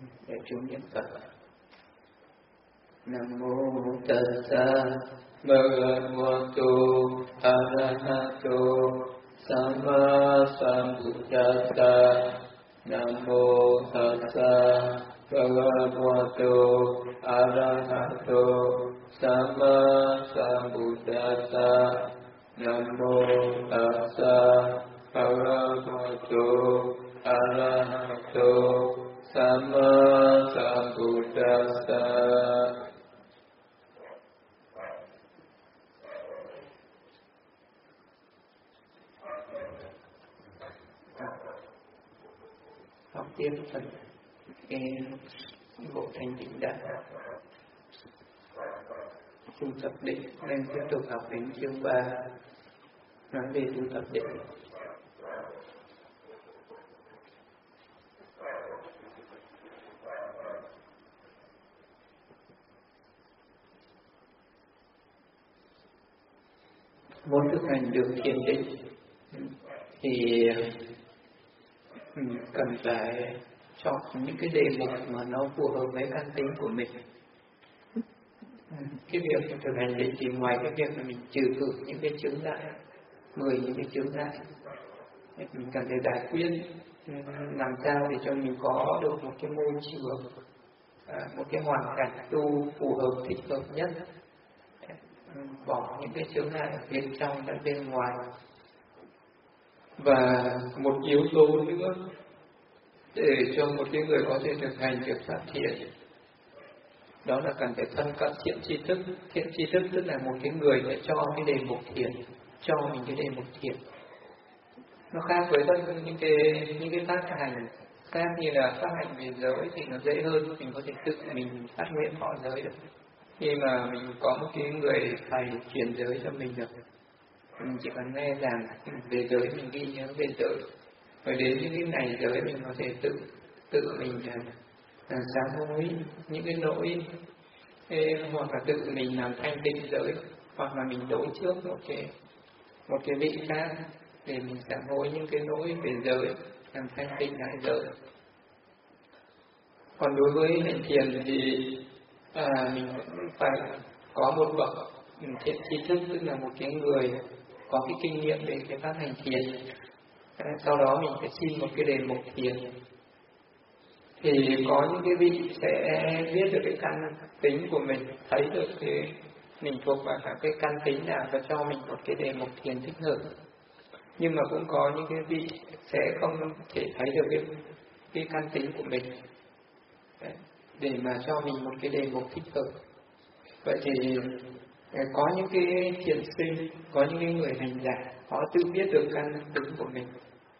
để chúng niệm Phật. Nam mô Tassa Bhagavato Arahato Samma Sambuddhassa. Nam mô Tassa Bhagavato Arahato Samma Sambuddhassa. Nam mô Tassa Bhagavato Arahato Samma Sambuddhassa. Học tiếp phần cái bộ thanh tịnh đạo tu tập định, nên tiếp tục học đến chương 3 nói về tu tập định. Muốn thực hành được thiền định thì cần phải chọn những cái đề mục mà nó phù hợp với căn tính của mình. Cái việc thực hành định thì ngoài cái việc là mình trừ khử những cái chướng ngại, 10 những cái chướng ngại, mình cần phải giải quyết làm sao để cho mình có được một cái môi trường, một cái hoàn cảnh tu phù hợp, thích hợp nhất, bỏ những cái chướng ngại ở bên trong và bên ngoài. Và một yếu tố nữa để cho một cái người có thể thực hành việc phát thiện, đó là cần phải phân cấp thiện tri thức. Thiện tri thức tức là một cái người để cho cái đề mục thiện, cho mình cái đề mục thiện. Nó khác với những cái phát hành khác, như là phát hành về giới thì nó dễ hơn, mình có thể tự mình phát nguyện thọ giới được. Khi mà mình có một cái người thầy truyền giới cho mình được, mình chỉ cần nghe rằng về giới mình ghi nhớ về giới, rồi đến những cái ngày giới mình có thể tự mình sám hối những cái lỗi, hoặc là tự mình làm thanh tịnh giới, hoặc là mình đối trước một cái vị khác để mình sám hối những cái lỗi về giới, làm thanh tịnh lại giới. Còn đối với hành thiền thì mình phải có một bậc thiện tri thức, tức là một cái người có cái kinh nghiệm về cái phát hành thiền. Sau đó mình phải xin một cái đề mục thiền. Thì có những cái vị sẽ biết được cái căn tính của mình, thấy được cái mình thuộc vào cái căn tính nào và cho mình một cái đề mục thiền thích hợp. Nhưng mà cũng có những cái vị sẽ không thể thấy được cái căn tính của mình để mà cho mình một cái đề mục thích hợp. Vậy thì có những cái thiền sinh, có những cái người hành giả, họ tự biết được căn tính của mình.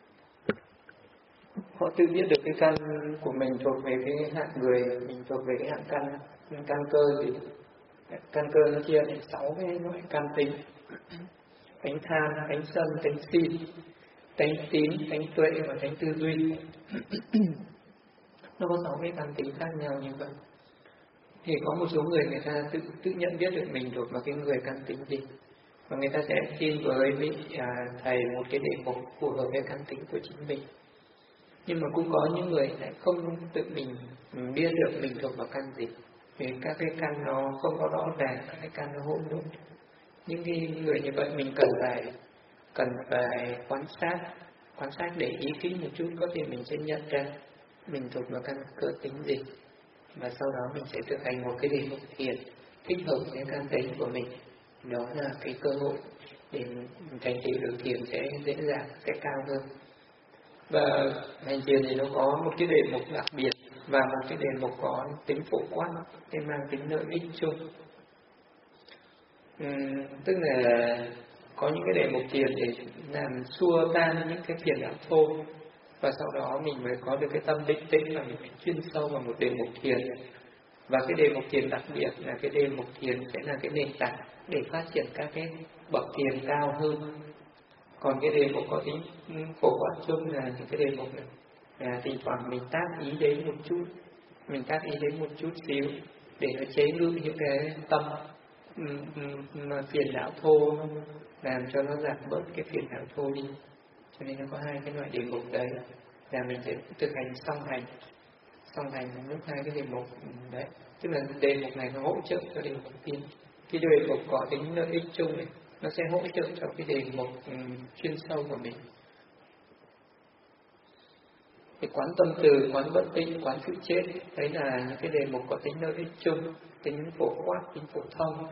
Họ tự biết được cái căn của mình thuộc về cái hạng người, mình thuộc về cái hạng căn cơ gì. Căn cơ nó chia thành 6 cái loại căn tính: tánh tham, tánh sân, tánh si, tánh tín, tánh tuệ và tánh tư duy. Nó có 6 cái căn tính khác nhau như vậy. Thì có một số người ta tự nhận biết được mình thuộc vào cái người căn tính gì, và người ta sẽ xin với vị thầy một cái đề mục phù hợp với căn tính của chính mình. Nhưng mà cũng có những người lại không tự mình biết được mình thuộc vào căn gì, vì các cái căn nó không có rõ ràng, các cái căn nó hỗn độn. Những cái người như vậy mình cần phải quan sát để ý kỹ một chút, có thể mình sẽ nhận ra mình thuộc vào căn cơ tính gì, và sau đó mình sẽ thực hành một cái đề mục thiền thích hợp với căn tính của mình. Đó là cái cơ hội để thành tựu được thiền sẽ dễ dàng, sẽ cao hơn. Và hành thiền thì nó có một cái đề mục đặc biệt và một cái đề mục có tính phổ quát, để mang tính lợi ích chung. Tức là có những cái đề mục thiền để làm xua tan những cái phiền não thô, và sau đó mình mới có được cái tâm định tĩnh và mình phải chuyên sâu vào một đề mục thiền. Và cái đề mục thiền đặc biệt là cái đề mục thiền sẽ là cái nền tảng để phát triển các cái bậc thiền cao hơn. Còn cái đề mục có tính phổ quát chung là những cái đề mục này thỉnh thoảng mình tác ý đến một chút xíu để nó chế ngự những cái tâm phiền não thô, làm cho nó giảm bớt cái phiền não thô đi. Cho nên nó có 2 cái loại đề mục đấy là mình sẽ thực hành song hành lúc hai cái đề mục đấy, tức là đề mục này nó hỗ trợ cho đề mục kia. Cái đề mục có tính lợi ích chung này nó sẽ hỗ trợ cho cái đề mục chuyên sâu của mình. Cái quán tâm từ, quán bất tịnh, quán sự chết, đấy là những cái đề mục có tính lợi ích chung, tính phổ quát, tính phổ thông.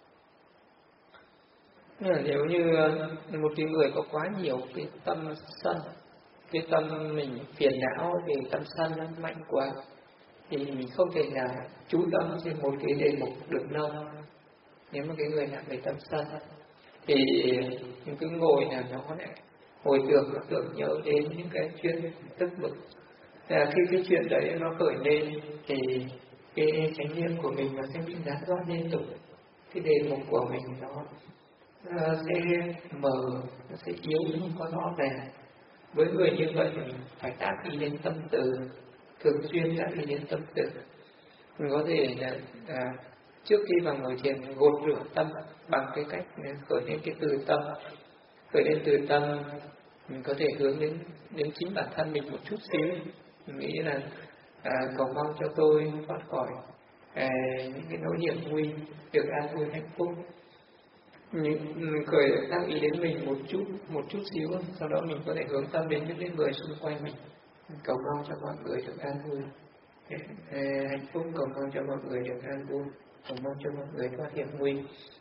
Nếu như một cái người có quá nhiều cái tâm sân, cái tâm mình phiền não về tâm sân nó mạnh quá, thì mình không thể nào chú tâm trên một cái đề mục được lâu. Nếu mà cái người nặng về tâm sân thì mình cứ ngồi là nó lại hồi tưởng nhớ đến những cái chuyện tức bực. Khi cái chuyện đấy nó khởi lên thì cái chánh niệm của mình nó sẽ bị gián đoạn liên tục, cái đề mục của mình nó sẽ mờ, nó sẽ yếu, không có rõ ràng. Với người như vậy mình phải tác ý đến tâm từ, thường xuyên tác ý đến tâm từ. Mình có thể là trước khi vào ngồi thiền gột rửa tâm bằng cái cách khởi lên cái từ tâm. Khởi lên từ tâm mình có thể hướng đến chính bản thân mình một chút xíu. Mình nghĩ là cầu mong cho tôi thoát khỏi những cái nỗi hiểm nguy, được an vui hạnh phúc. Mình khởi tác ý đến mình một chút xíu, sau đó mình có thể hướng tâm đến những cái người xung quanh mình, cầu mong cho mọi người được an vui hạnh phúc, cầu mong cho mọi người được an vui, cầu mong cho mọi người thoát hiểm nguy.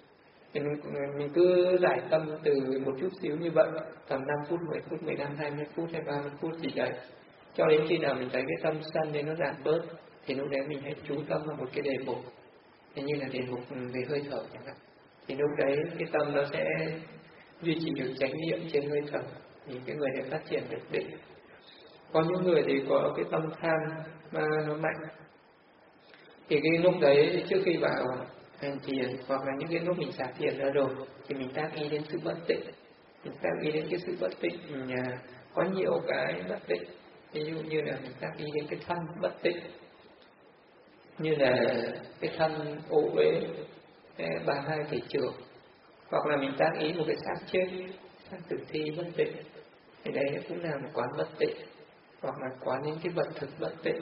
Mình cứ giải tâm từ một chút xíu như vậy, tầm 5 phút, 10 phút, 15, 20 phút hay 30 phút gì đấy, cho đến khi nào mình thấy cái tâm sân nên nó giảm bớt, thì lúc đấy mình hãy chú tâm vào một cái đề mục, như là đề mục về hơi thở chẳng hạn. Thì lúc đấy cái tâm nó sẽ duy trì được chánh niệm trên hơi thở, thì cái người này phát triển được định. Có những người thì có cái tâm tham mà nó mạnh, thì cái lúc đấy trước khi vào hành thiền hoặc là những cái lúc mình xả thiền ra rồi thì mình tác ý đến sự bất tịnh, mình tác ý đến cái sự bất tịnh. Có nhiều cái bất tịnh, ví dụ như là mình tác ý đến cái thân bất tịnh, như là cái thân ô uế, bà hai thể trưởng, hoặc là mình tác ý một cái xác chết, xác tử thi bất tịnh, thì đây cũng là một quán bất tịnh, hoặc là quán những cái vật thực bất tịnh.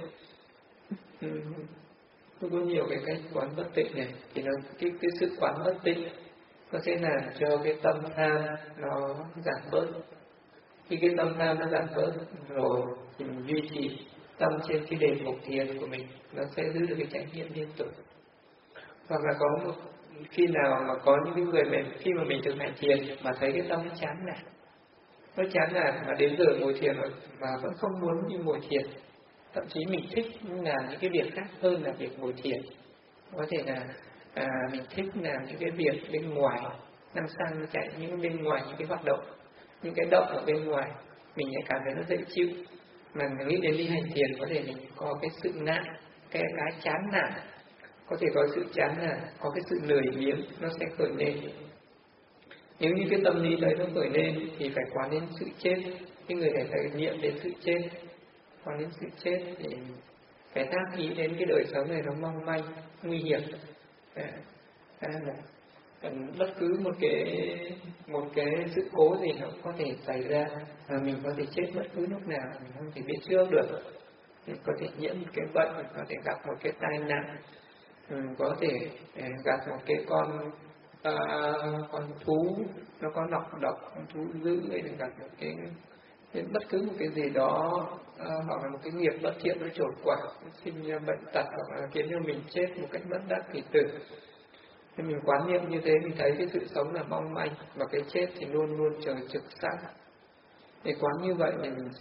Có nhiều cái cách quán bất tịnh này, thì nó cái sự quán bất tịnh nó sẽ làm cho cái tâm tham nó giảm bớt. Khi cái tâm tham nó giảm bớt rồi thì mình duy trì tâm trên cái đề mục thiền của mình, nó sẽ giữ được cái chánh niệm liên tục. Hoặc là có một khi nào mà có những cái người khi mà mình thực hành thiền mà thấy cái tâm nó chán nản mà đến giờ ngồi thiền rồi mà vẫn không muốn đi ngồi thiền, thậm chí mình thích làm những cái việc khác hơn là việc ngồi thiền. Có thể là mình thích làm những cái việc bên ngoài, năng sang chạy những bên ngoài, những cái hoạt động, những cái động ở bên ngoài, mình lại cảm thấy nó dễ chịu. Mà mình nghĩ đến đi hành thiền có thể mình có cái sự nản, cái chán nản, có thể có sự chán nản, có cái sự lười biếng nó sẽ khởi lên. Nếu như cái tâm lý đấy nó khởi lên thì phải quán đến sự chết. Cái người này phải niệm đến sự chết. Quán đến sự chết thì phải tác ý đến cái đời sống này nó mong manh, nguy hiểm. Bất cứ một cái sự cố gì nó cũng có thể xảy ra, mình có thể chết bất cứ lúc nào, mình không thể biết trước được. Mình có thể nhiễm một cái bệnh, mình có thể gặp một cái tai nạn, mình có thể gặp một cái con thú nó có nọc độc, con thú dữ, hay là gặp một cái bất cứ một cái gì đó, hoặc là một cái nghiệp bất thiện nó trổ quả, sinh ra bệnh tật, hoặc là khiến cho mình chết một cách bất đắc kỳ tử. Khi mình quán niệm như thế, mình thấy cái sự sống là mong manh và cái chết thì luôn luôn chờ trực sẵn. Để quán như vậy thì mình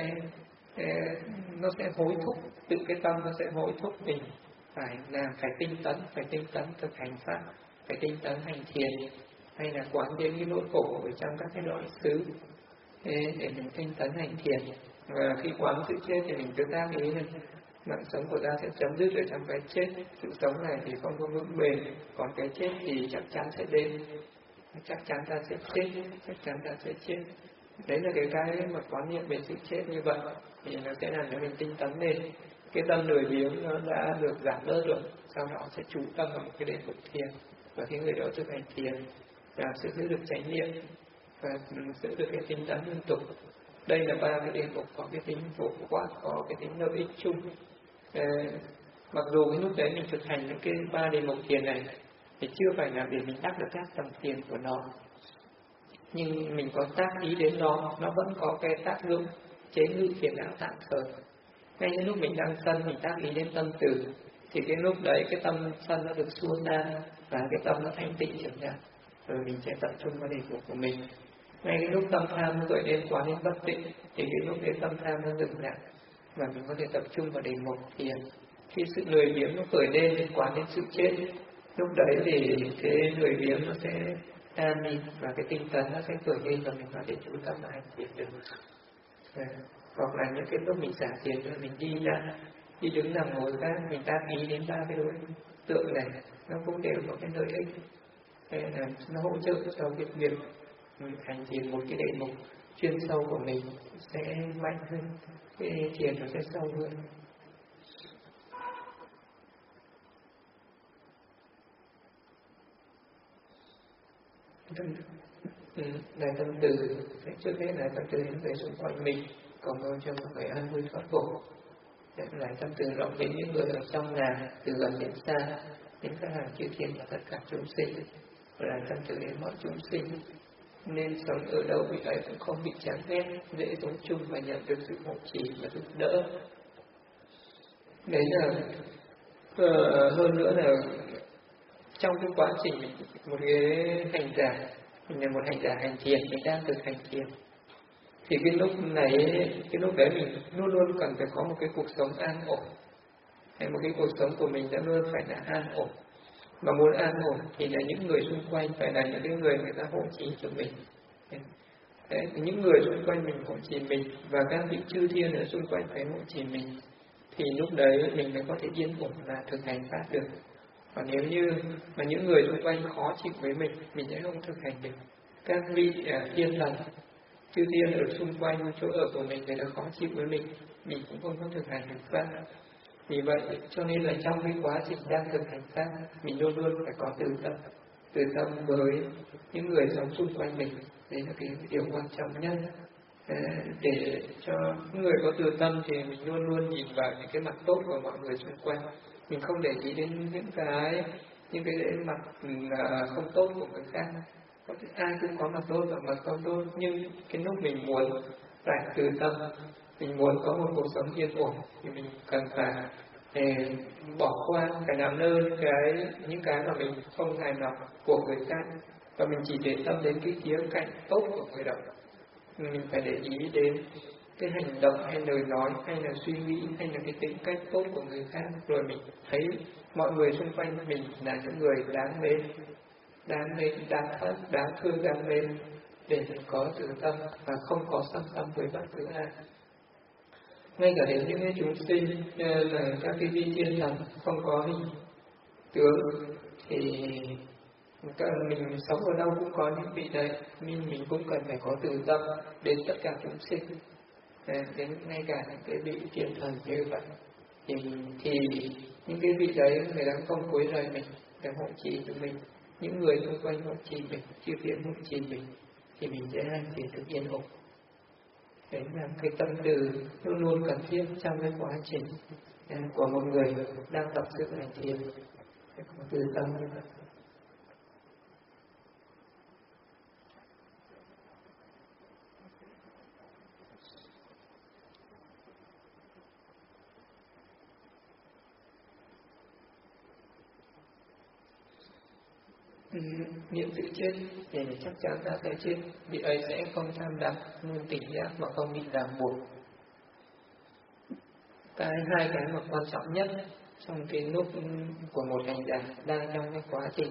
nó sẽ hối thúc, tự cái tâm nó sẽ hối thúc mình phải làm, phải tinh tấn thực hành pháp, phải tinh tấn hành thiền, hay là quán đến cái nỗi khổ ở trong các cái loại xứ để mình tinh tấn hành thiền. Và khi quán sự chết thì mình cứ tác ý là mạng sống của ta sẽ chấm dứt ở trong cái chết. Sự sống này thì không có vững bền, còn cái chết thì chắc chắn sẽ đến, chắc chắn ta sẽ chết. Đấy là cái mà quán niệm về sự chết như vậy thì nó sẽ làm cho mình tinh tấn lên. Cái tâm lười biếng nó đã được giảm bớt rồi, sau đó sẽ chú tâm vào một cái đề mục thiền, và cái người đó thực hành thiền và sẽ giữ được chánh niệm và giữ được cái tinh tấn liên tục. Đây là ba cái đề mục có cái tính phổ quát, có cái tính lợi ích chung. Mặc dù cái lúc đấy mình thực hành những cái 3 đề mục thiền này thì chưa phải là để mình đắc được các tầng thiền của nó, nhưng mình có tác ý đến nó vẫn có cái tác dụng chế ngự phiền não tạm thời. Ngay những lúc mình đang sân, mình tác ý đến tâm từ, thì cái lúc đấy cái tâm sân nó được xua tan và cái tâm nó thanh tịnh trở lại, rồi mình sẽ tập trung vào đề mục của mình. Ngay cái lúc tâm tham nó gợi đến quá đến bất tịnh, thì cái lúc đấy tâm tham nó dừng lại và mình có thể tập trung vào đề mục thiền. Khi sự lười biếng nó khởi lên liên quan đến sự chết, lúc đấy thì cái lười biếng nó sẽ tan đi và cái tinh tấn nó sẽ khởi lên và mình có thể chú tâm vào hành thiền được. Hoặc là những cái lúc mình xả thiền rồi mình đi ra, đi đứng nằm ngồi khác, mình tác ý đến 3 cái đối tượng này, nó cũng đều có cái lợi ích. Thế là nó hỗ trợ cho cái việc hành thiền một cái đề mục chuyên sâu của mình sẽ mạnh hơn, cái thiền nó sẽ sâu hơn. Đại tâm từ, trước hết là tâm từ những người xung quanh mình, cầu mong cho mọi người an vui thoát khổ. Đại tâm từ rộng đến những người ở trong nhà, từ gần đến xa, đến các hàng chư thiên và tất cả chúng sinh. Và đại tâm từ đến mọi chúng sinh, nên sống ở đâu vị ấy cũng không bị chán ghét, dễ sống chung và nhận được sự hộ trì và giúp đỡ. Đấy là hơn nữa là trong cái quá trình một cái hành giả, mình là một hành giả hành thiền, mình đang thực hành thiền, thì cái lúc này, cái lúc đấy mình luôn luôn cần phải có một cái cuộc sống an ổn, hay một cái cuộc sống của mình đã luôn phải là an ổn. Mà muốn an ổn thì là những người xung quanh phải là những cái người ta hộ trì cho mình. Đấy, những người xung quanh mình hộ trì mình và các vị chư thiên ở xung quanh phải hộ trì mình, thì lúc đấy mình mới có thể yên ổn và thực hành pháp được. Còn nếu như mà những người xung quanh khó chịu với mình sẽ không thực hành được. Các vị thiên thần, chư thiên ở xung quanh chỗ ở của mình người ta khó chịu với mình cũng không có thực hành được pháp. Vì vậy cho nên là trong cái quá trình đang thực hành pháp, mình luôn luôn phải có từ tâm với những người sống xung quanh mình. Đấy là cái điều quan trọng nhất. Để cho những người có từ tâm thì mình luôn luôn nhìn vào những cái mặt tốt của mọi người xung quanh, mình không để ý đến những cái mặt không tốt của người khác. Có thể ai cũng có mặt tốt và mặt không tốt, nhưng cái lúc mình muốn phải từ tâm, mình muốn có một cuộc sống yên ổn thì mình cần phải bỏ qua, phải làm lơ những cái mà mình không hài lòng của người khác, và mình chỉ để tâm đến cái khía cạnh tốt của người đó. Mình phải để ý đến cái hành động hay lời nói hay là suy nghĩ hay là cái tính cách tốt của người khác, rồi mình thấy mọi người xung quanh mình là những người đáng mến, đáng thương, đáng mến, để mình có từ tâm và không có sân tâm với bất cứ ai. Ngay cả đến những cái chúng sinh là các cái vị thiên thần không có hình tướng thì mình sống ở đâu cũng có những vị đấy, nhưng mình cũng cần phải có từ tâm đến tất cả chúng sinh, đến ngay cả những cái vị thiên thần như vậy. Thì những cái vị đấy người ta không cối rời mình, để hộ trì cho mình, những người xung quanh hộ trì mình, chư thiên hộ trì mình, thì mình sẽ hành thiền được yên ổn. Đấy là cái tâm từ luôn luôn cần thiết trong cái quá trình của một người đang tập sự hành thiền, có từ tâm như vậy. Niệm sự chết thì chắc chắn ta sẽ chết, vị ấy sẽ không tham đắm, luôn tỉnh giác mà không bị ràng buộc. Hai cái mà quan trọng nhất trong cái lúc của một hành giả đang trong cái quá trình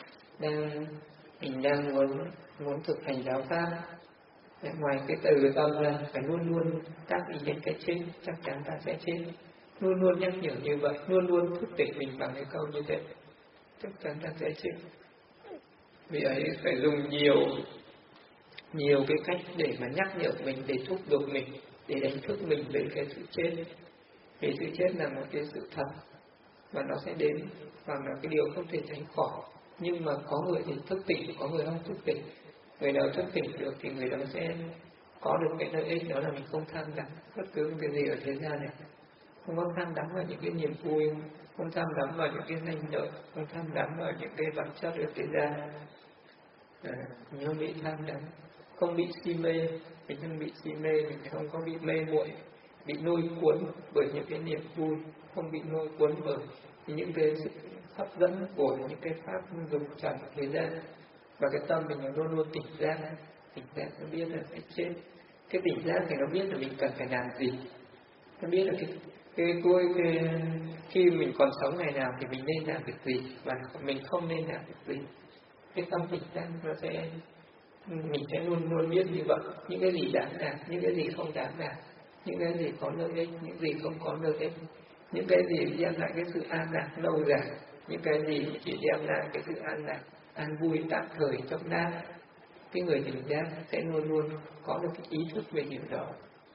mình đang muốn thực hành giáo pháp, ngoài cái từ tâm ra phải luôn luôn tác ý đến cái chết, chắc chắn ta sẽ chết, luôn luôn nhắc nhở như vậy, luôn luôn thức tỉnh mình bằng cái câu như thế, chắc chắn ta sẽ chết. Vì ấy phải dùng nhiều cái cách để mà nhắc nhở mình, để thúc giục mình, để đánh thức mình về cái sự chết. Vì sự chết là một cái sự thật và nó sẽ đến, và là cái điều không thể tránh khỏi. Nhưng mà có người thì thức tỉnh, có người không thức tỉnh. Người nào thức tỉnh được thì người đó sẽ có được cái lợi ích, đó là mình không tham đắm bất cứ cái gì ở thế gian này. không có tham đắm vào những cái niềm vui, không tham đắm vào những cái danh lợi, không tham đắm vào những cái vật chất ở thế gian. Mình không bị tham đắm, không bị si mê. Mình không bị si mê, mình không có bị mê muội, bị lôi cuốn bởi những cái niềm vui, không bị lôi cuốn bởi những cái sự hấp dẫn của những cái pháp dùng trần thế gian. Và cái tâm mình luôn luôn tỉnh giác, nó biết là phải chết. Cái tỉnh giác thì nó biết là mình cần phải làm gì, nó biết là khi mình còn sống ngày nào thì mình nên làm việc gì và mình không nên làm việc gì. Cái tâm tỉnh giác nó sẽ, mình sẽ luôn luôn biết như vậy, những cái gì đáng làm, những cái gì không đáng làm, những cái gì có lợi ích, những gì không có lợi ích, những cái gì đem lại cái sự an lạc lâu dài, những cái gì chỉ đem lại cái sự an lạc, an vui tạm thời chốc lát. Cái người tỉnh giác sẽ luôn luôn có được cái ý thức về điều đó.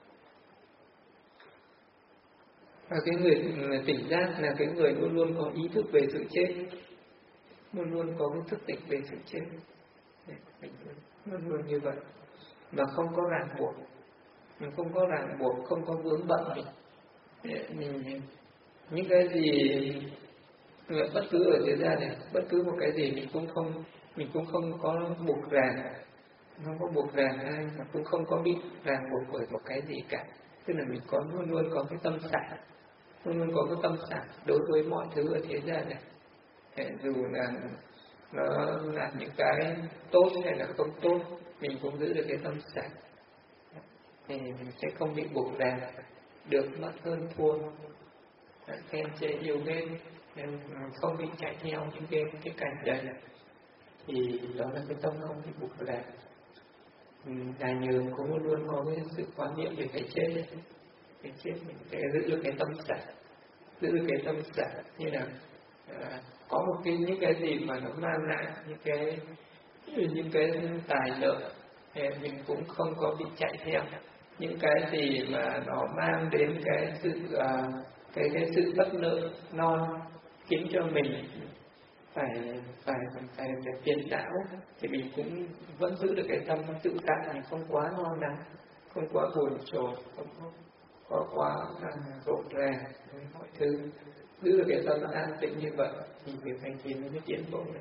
Và cái người tỉnh giác là cái người luôn luôn có ý thức về sự chết, luôn luôn có cái thức tỉnh về sự chết. Luôn luôn như vậy, mà không có ràng buộc, mình không có ràng buộc, không có vướng bận mình những cái gì bất cứ ở thế gian này, bất cứ một cái gì mình cũng không có buộc ràng, không có buộc ràng ai, mà cũng không có bị ràng buộc bởi một cái gì cả. Tức là mình luôn luôn có cái tâm xả, luôn luôn có cái tâm xả đối với mọi thứ ở thế gian này. Dù là nó làm những cái tốt hay là không tốt, mình cũng giữ được cái tâm xả, thì mình sẽ không bị buộc ràng, được mất hơn thua, khen chê yêu ghét, nên không bị chạy theo những cái cảnh đấy. Thì đó là cái tâm không bị buộc ràng. Đại nhường cũng luôn có cái sự quan niệm về cái chết. Cái chết mình sẽ giữ được cái tâm xả, giữ được cái tâm xả, như là có những cái gì mà nó mang lại những cái tài lợi, mình cũng không có bị chạy theo. Những cái gì mà nó mang đến cái sự bất lợi non, khiến cho mình phải phiền não, thì mình cũng vẫn giữ được cái tâm tự tại, mình không quá lo lắng, không quá buồn chồn, không có quá rộn ràng với mọi thứ. Giữ được cái tâm an tĩnh như vậy thì việc hành trì nó mới tiến bộ được.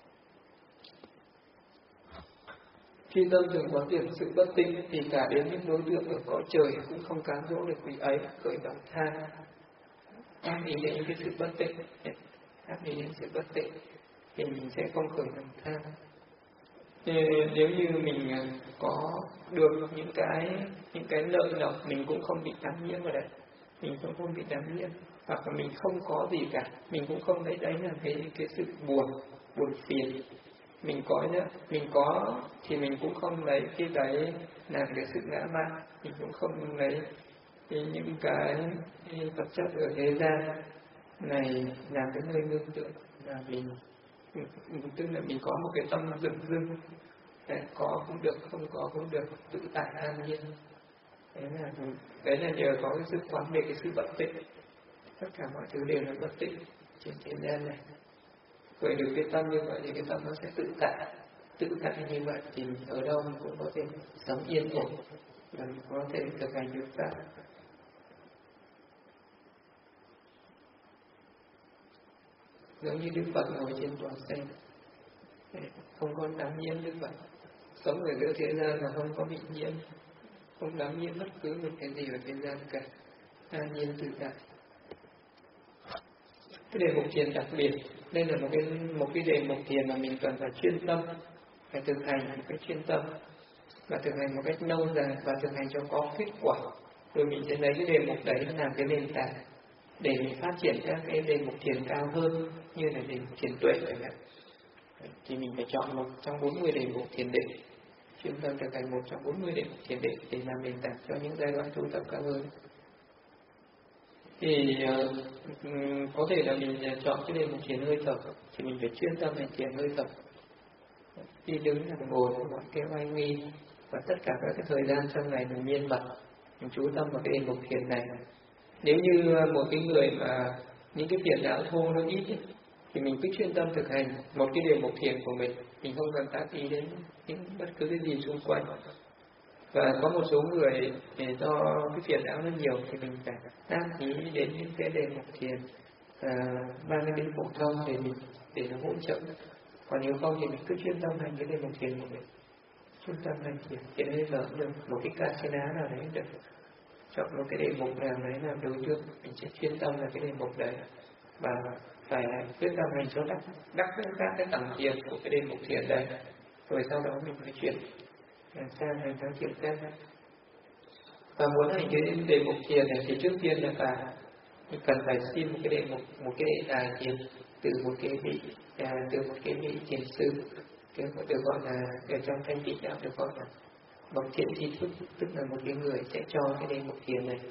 Khi tâm thường quán tưởng sự bất tịnh thì cả đến những đối tượng ở cõi trời cũng không cám dỗ được vị ấy khởi lòng tham. Ác ý đến cái sự bất tịnh, ác ý đến sự bất tịnh thì mình sẽ không khởi lòng tham. Nếu như mình có được những cái lợi lộc, mình cũng không bị đắm nhiễm vào đấy, mình cũng không bị đắm nhiễm, hoặc là mình không có gì cả, mình cũng không lấy đấy là cái sự buồn phiền. Mình có thì mình cũng không lấy cái đấy làm cái sự ngã mạn, mình cũng không lấy những cái vật chất ở thế gian này làm cái nơi nương tựa, là mình tức là mình có một cái tâm dửng dưng, có cũng được, không có cũng được, tự tại an nhiên. Đấy là nhờ có cái sự quán về cái sự bất tịnh. Tất cả mọi thứ đều là bất tịnh trên thế gian này. Khởi được cái tâm như vậy thì cái tâm nó sẽ tự tại như vậy thì ở đâu mình cũng có thể sống yên ổn và mình có thể thực hành được pháp. Giống như Đức Phật ngồi trên tòa sen, không có đắm nhiễm Đức Phật, sống ở giữa thế gian mà không có bị nhiễm, không đắm nhiễm bất cứ một cái gì ở thế gian cả, an nhiên tự tại. Cái đề mục thiền đặc biệt, đây là một cái đề mục thiền mà mình cần phải chuyên tâm, phải thực hành một cách chuyên tâm, và thực hành một cách lâu dài, và thực hành cho có kết quả. Rồi mình sẽ lấy cái đề mục đấy làm cái nền tảng để mình phát triển các cái đề mục thiền cao hơn, như là đề mục thiền tuệ chẳng hạn. Thì mình phải chọn một trong 40 đề mục thiền định, chuyên tâm thực hành một trong 40 đề mục thiền định để làm nền tảng cho những giai đoạn tu tập cao hơn. Thì có thể là mình chọn cái đề mục thiền hơi thở, thì mình phải chuyên tâm hành thiền hơi thở, đi đứng nằm ngồi mọi cái oai nghi, và tất cả các cái thời gian trong ngày mình miên mật mình chú tâm vào cái đề mục thiền này. Nếu như một cái người mà những cái phiền não thô nó ít ấy, thì mình cứ chuyên tâm thực hành một cái đề mục thiền của mình không cần tác ý đến những bất cứ cái gì xung quanh. Và có một số người thì do cái phiền não nó nhiều thì mình phải đăng ký đến những cái đề mục thiền mang đến phổ thông để nó hỗ trợ. Còn nếu không thì mình cứ chuyên tâm hành cái đề mục thiền của mình, chuyên tâm hành thiền. Cái đấy là được một cái casena nào đấy được, chọn một cái đề mục nào đấy làm đối tượng, mình sẽ chuyên tâm vào cái đề mục đấy và phải quyết tâm hành cho đắc các cái tầng thiền của cái đề mục thiền đấy, rồi sau đó mình mới chuyển sang hành theo thiền khác. Và muốn hành cái đề mục thiền này thì trước tiên là mình cần phải xin một cái đề mục, một cái đề tài thiền từ một cái vị thiền sư, cái được gọi là ở trong thanh tịnh đạo được gọi là bậc thiện tri thức, tức là một cái người sẽ cho cái đề mục thiền này.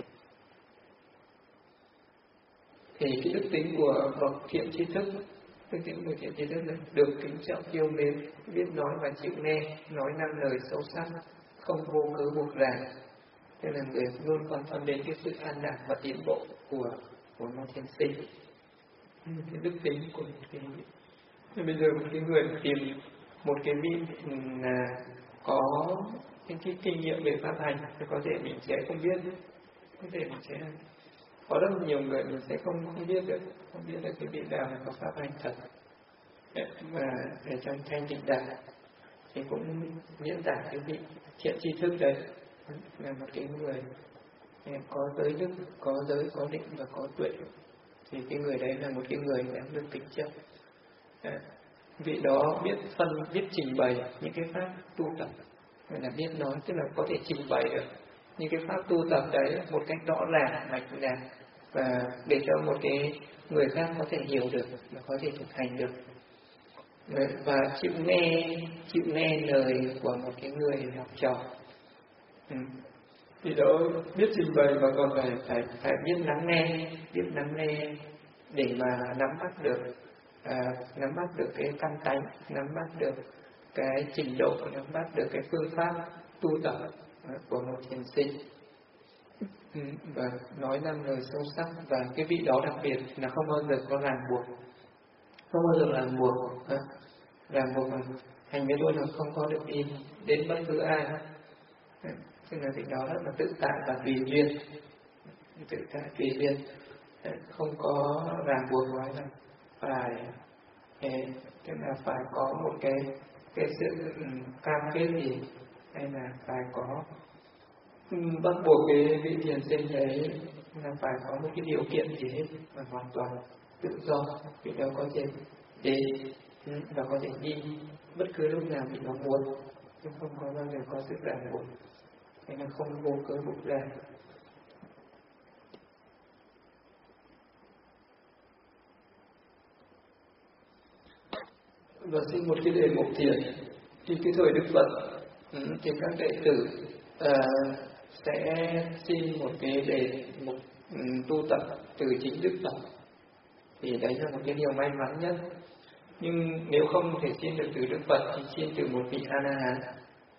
Thì cái đức tính của bậc thiện tri thức, đức tính của thiện tri thức là được kính trọng yêu mến, biết nói và chịu nghe, nói năng lời sâu sắc, không vô cớ buộc ràng. Thế là người luôn quan tâm đến cái sự an lạc và tiến bộ của một thiền sinh. Cái đức tính của một cái vị. Bây giờ một cái người tìm một cái vị là có những cái kinh nghiệm về pháp hành thì có thể mình sẽ không biết, có thể mình sẽ có rất nhiều người mình sẽ không biết được cái vị nào là có pháp hành thật. Và ở trong thanh tịnh đạo thì cũng diễn tả cái vị thiện tri thức đấy là một cái người có giới đức, có giới, có định và có tuệ, thì cái người đấy là một cái người đáng được kính trọng. Vị đó biết trình bày những cái pháp tu tập, gọi là biết nói, tức là có thể trình bày được những cái pháp tu tập đấy một cách rõ ràng, mạch lạc, và để cho một cái người khác có thể hiểu được và có thể thực hành được. Và chịu nghe lời của một cái người học trò. Thì đó biết trình bày và còn phải biết lắng nghe để mà nắm bắt được cái căn tánh, nắm bắt được cái trình độ, nắm bắt được cái phương pháp tu tập của một thiền sinh, và nói năng lời sâu sắc. Và cái vị đó đặc biệt là không bao giờ có ràng buộc, ràng buộc hành với tôi là không có được đi đến bất cứ ai. Tức là vị đó rất là tự tại và tùy duyên, không có ràng buộc nói là tức là phải có một cái sự cam kết gì, hay là phải có bắt buộc cái vị thiền sinh đấy là phải có một cái điều kiện gì hết, mà hoàn toàn tự do. Vị đó có thể đi và có thể đi bất cứ lúc nào vị nó muốn, chứ không có bao giờ có sự ràng buộc, hay là không vô cớ buộc ràng. Và xin một cái đề mục thiền. Thì cái thời Đức Phật thì các đệ tử sẽ xin một cái đề mục tu tập từ chính Đức Phật, thì đấy là một cái điều may mắn nhất. Nhưng nếu không thể xin được từ Đức Phật thì xin từ một vị A-la-hán.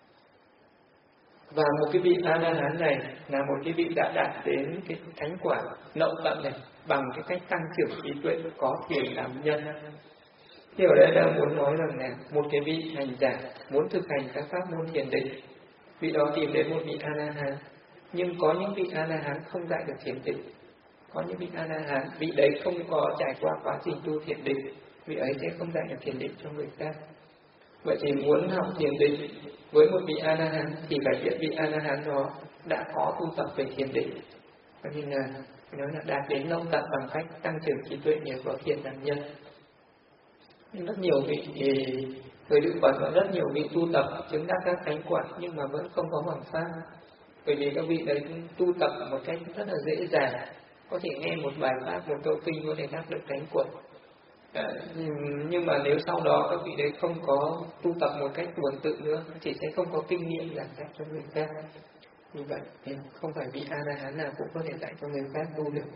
Và một cái vị A-la-hán này là một cái vị đã đạt đến cái thánh quả nậu tận này bằng cái cách tăng trưởng trí tuệ, có thiền làm nhân. Thì ở đây đang muốn nói rằng là một cái vị hành giả muốn thực hành các pháp môn thiền định, vị đó tìm đến một vị A-la-hán. Nhưng có những vị A-la-hán không dạy được thiền định, có những vị A-la-hán vị đấy không có trải qua quá trình tu thiền định, vị ấy sẽ không dạy được thiền định cho người khác. Vậy thì muốn học thiền định với một vị A-la-hán thì phải biết vị A-la-hán đó đã có tu tập về thiền định, cho nên là nó là đạt đến nông tận bằng cách tăng trưởng trí tuệ nhờ có thiền làm nhân. Rất nhiều vị người Đức Phật và rất nhiều vị tu tập chứng đắc các thánh quả nhưng mà vẫn không có hoàng pháp, bởi vì các vị đấy tu tập một cách rất là dễ dàng, có thể nghe một bài pháp, một câu kinh có thể đắc được thánh quả. Nhưng mà nếu sau đó các vị đấy không có tu tập một cách tuần tự nữa thì sẽ không có kinh nghiệm giảng dạy cho người khác. Như vậy thì không phải vị A-la-hán nào cũng có thể dạy cho người khác tu được.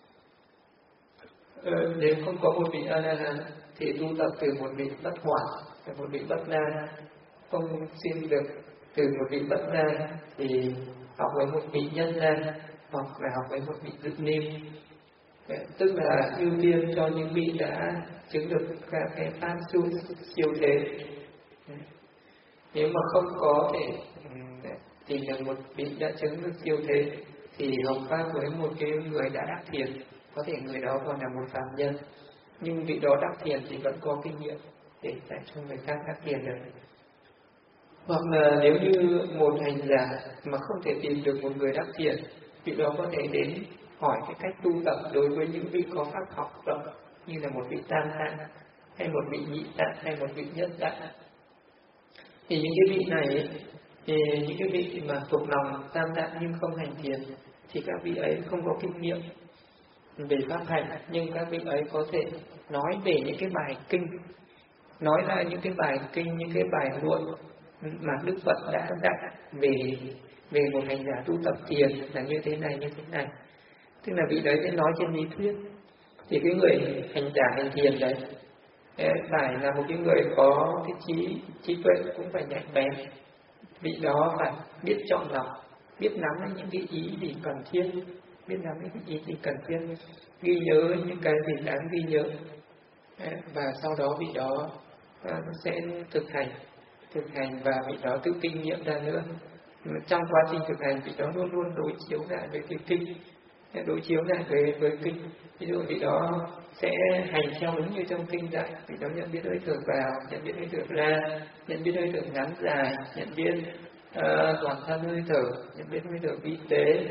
Nếu không có một vị A-la-hán thì tu tập từ một vị Bất Hỏa, từ một vị Bất Na. Không xin được từ một vị Bất Na thì học với một vị Nhân Na, hoặc là học với một vị Dự Niêm. Tức là ưu tiên cho những vị đã chứng được các cái pháp siêu thế. Nếu mà không có thể tìm được một vị đã chứng được siêu thế thì hợp pháp với một cái người đã đắc thiền. Có thể người đó còn là một phàm nhân, nhưng vị đó đắc thiền thì vẫn có kinh nghiệm để dạy cho người khác đắc thiền được. Hoặc là nếu như một hành giả mà không thể tìm được một người đắc thiền, vị đó có thể đến hỏi cái cách tu tập đối với những vị có pháp học rộng, như là một vị tam tạng, hay một vị nhị tạng, hay một vị nhất tạng. Thì những cái vị này, thì những cái vị mà thuộc lòng tam tạng nhưng không hành thiền, thì các vị ấy không có kinh nghiệm về pháp hành, nhưng các vị ấy có thể nói về những cái bài kinh, nói ra những cái bài kinh, những cái bài luận mà Đức Phật đã dạy về một hành giả tu tập thiền là như thế này, như thế này. Tức là vị đấy sẽ nói trên lý thuyết. Thì cái người hành giả hành thiền đấy phải là một cái người có cái trí tuệ cũng phải nhạy bén. Vị đó phải biết chọn lọc, biết nắm những cái ý gì cần thiết, biết nắm những cái ý gì cần thiết, ghi nhớ những cái gì đáng ghi nhớ, và sau đó vị đó sẽ thực hành và vị đó tự kinh nghiệm ra nữa. Trong quá trình thực hành, vị đó luôn luôn đối chiếu lại với cái kinh, đối chiếu lại với kinh. Ví dụ vị đó sẽ hành theo đúng như trong kinh dạy, vị đó nhận biết hơi thở vào, nhận biết hơi thở ra, nhận biết hơi thở ngắn dài, nhận biết toàn thân hơi thở, nhận biết hơi thở vi tế.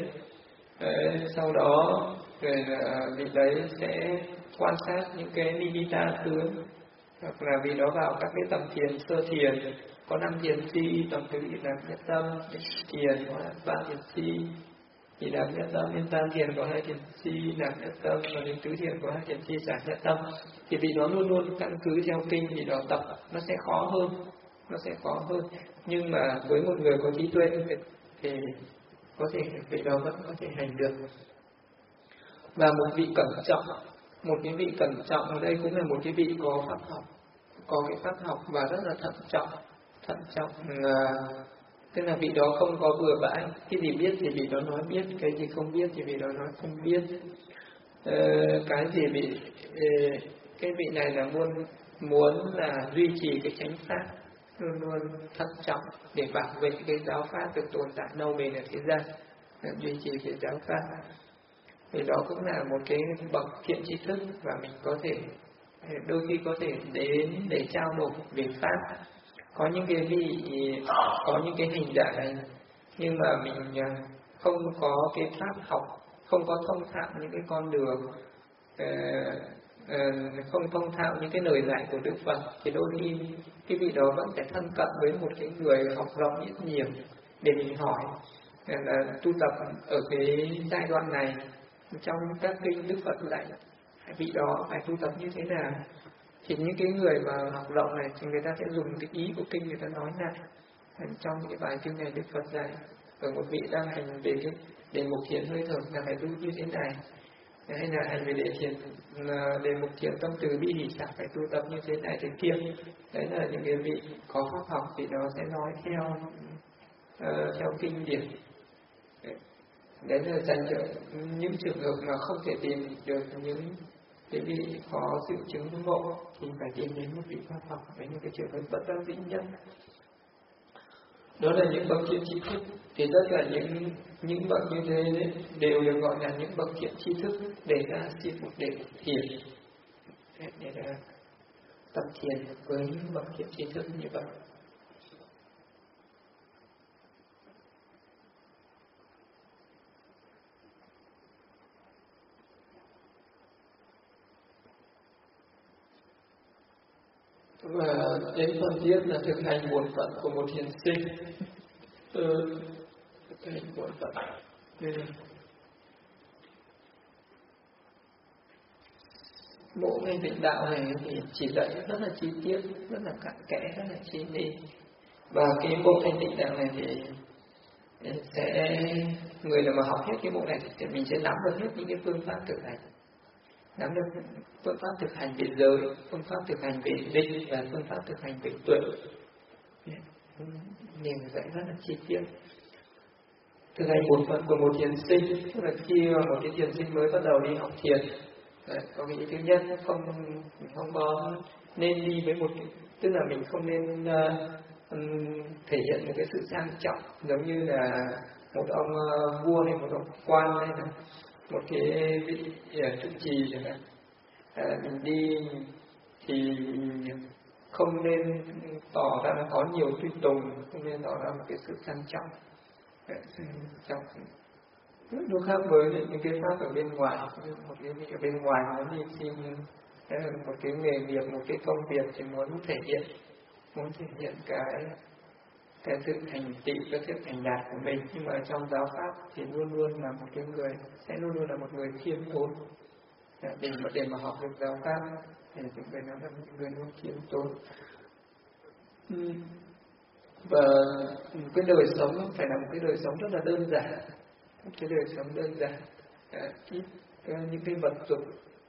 Sau đó vị đấy sẽ quan sát những cái nimitta tướng, hoặc là vì đó vào các cái tầm thiền sơ thiền có 5 thiền chi, tầm thứ vị đẳng nhất tâm thiền có 3 thiền chi, vị đẳng nhất tâm, yên tam thiền có 2 thiền chi đẳng nhất tâm, và đến tứ thiền có 2 thiền chi đẳng nhất tâm. Thì vì nó luôn luôn căn cứ theo kinh, vì đó tập nó sẽ khó hơn, nhưng mà với một người có trí tuệ thì có thể vị đó vẫn có thể hành được. Và một vị cẩn trọng, một cái vị cẩn trọng ở đây cũng là một cái vị có pháp học, có cái pháp học và rất là thận trọng, tức là vị đó không có bừa bãi, cái gì biết thì vị đó nói biết, cái gì không biết thì vị đó nói không biết. Cái gì cái vị này là muốn là duy trì cái chánh pháp, luôn luôn thận trọng để bảo vệ cái giáo pháp được tồn tại lâu bền ở thế gian, duy trì cái giáo pháp. Thì đó cũng là một cái bậc thiện tri thức, và mình có thể đôi khi có thể đến để trao đổi về pháp. Có những cái vị, có những cái hành giả này, nhưng mà mình không có cái pháp học, không có thông thạo những cái con đường, không thông thạo những cái lời dạy của Đức Phật, thì đôi khi cái vị đó vẫn phải thân cận với một cái người học rộng ít nhiều để mình hỏi là tu tập ở cái giai đoạn này trong các kinh Đức Phật dạy vị đó phải tu tập như thế nào. Thì những cái người mà học rộng này thì người ta sẽ dùng cái ý của kinh người ta nói lại trong những cái bài kinh này Đức Phật dạy. Ở một vị đang hành về cái đề mục thiền hơi thở là phải tu như thế này, hay là hành về đề mục thiền tâm từ bi hỷ xả phải tu tập như thế này thế kia. Đấy là những cái vị có pháp học thì nó sẽ nói theo kinh điển. Đấy là dành cho những trường hợp mà không thể tìm được những cái vị có sự chứng ngộ thì phải tìm đến một vị pháp học. Với những cái trường hợp bất đắc dĩ nhất, đó là những bậc thiện tri thức. Thì tất cả những bậc như thế đều được gọi là những bậc thiện tri thức để ra xin một đề thiền, để ra tập thiền với những bậc thiện tri thức như vậy. Và đến phần tiếp là thực hành bổn phận của một thiền sinh. Thực hành bổn phận. Bộ ngay định đạo này thì chỉ dạy rất là chi tiết, rất là cặn kẽ, rất là chi li. Và cái bộ thanh định đạo này thì sẽ người nào mà học hết cái bộ này thì mình sẽ nắm được hết những cái phương pháp thực hành, nắm được phương pháp thực hành về giới, phương pháp thực hành về định và phương pháp thực hành về tuệ. Mình dạy rất là chi tiết. Thực hành bổn phận của một thiền sinh, tức là khi một cái thiền sinh mới bắt đầu đi học thiền, có cái ý thứ nhất, mình không có nên đi với một, tức là mình không nên thể hiện một cái sự sang trọng, giống như là một ông vua hay một ông quan hay là một cái vị trụ trì chẳng hạn. Mình đi thì mình không nên tỏ ra nó có nhiều tùy tùng, không nên tỏ ra một cái sự sang trọng. Trọng nó khác với những cái pháp ở bên ngoài. Một cái vị ở bên ngoài muốn đi xin một cái nghề nghiệp, một cái công việc thì muốn thể hiện cái sự thành tựu, cái sự thành đạt của mình. Nhưng mà trong giáo pháp thì luôn luôn là một cái người, sẽ luôn luôn là một người khiêm tốn. Để mà học được giáo pháp thì chúng người nó là một người luôn khiêm tốn. Và cái đời sống phải là một cái đời sống rất là đơn giản, một cái đời sống đơn giản, ít những cái vật dụng,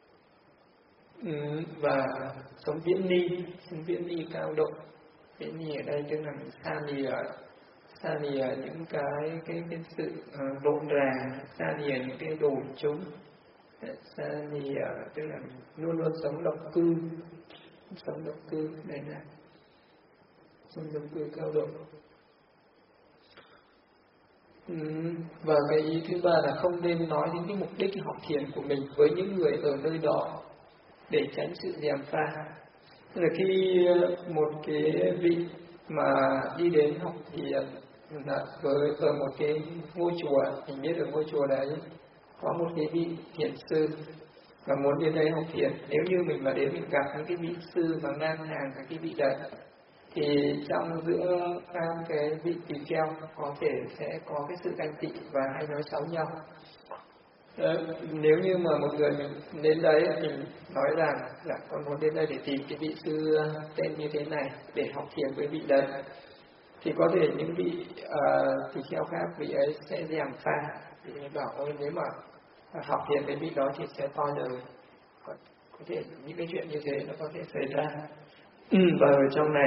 và sống viễn ni cao độ. Viễn ni ở đây tức là xa lìa những cái sự rộn ràng, xa lìa những cái đồ chúng, xa lìa tức là luôn luôn sống độc cư đây là sống độc cư cao độ. Và cái ý thứ ba là không nên nói đến cái mục đích học thiền của mình với những người ở nơi đó để tránh sự gièm pha. Tức là khi một cái vị mà đi đến học thiền ở một cái ngôi chùa, mình biết ở ngôi chùa đấy có một cái vị thiền sư và muốn đến đây học thiền, nếu như mình mà đến mình gặp những cái vị sư mà ngang hàng các cái vị đấy thì trong giữa các cái vị tỳ kheo có thể sẽ có cái sự ganh tị và hay nói xấu nhau. Nếu như mà một người mình đến đấy thì nói rằng là con muốn đến đây để tìm cái vị sư tên như thế này để học thiền với vị đấy, thì có thể những vị tỳ kheo khác vị ấy sẽ gièm pha, vị ấy bảo ôi nếu mà học thiền với vị đó thì sẽ to đời, có thể những cái chuyện như thế nó có thể xảy ra. Và ở trong này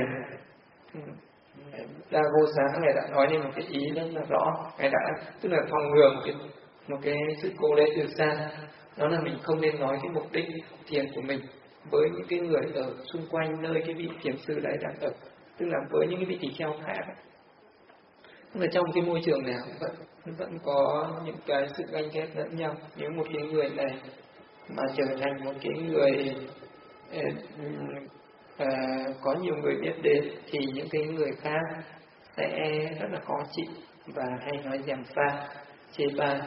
Đa Vô Xá ngài đã nói lên một cái ý rất là rõ, ngài đã tức là phòng ngừa một cái sự cố đấy từ xa, đó là mình không nên nói cái mục đích thiền của mình với những cái người ở xung quanh nơi cái vị thiền sư đấy đang ở, tức là với những cái vị tỳ kheo khác. Tức là trong cái môi trường nào vẫn có những cái sự ganh ghét lẫn nhau. Nếu một cái người này mà trở thành một cái người có nhiều người biết đến thì những cái người khác sẽ rất là khó chịu và hay nói gièm pha, chê bai.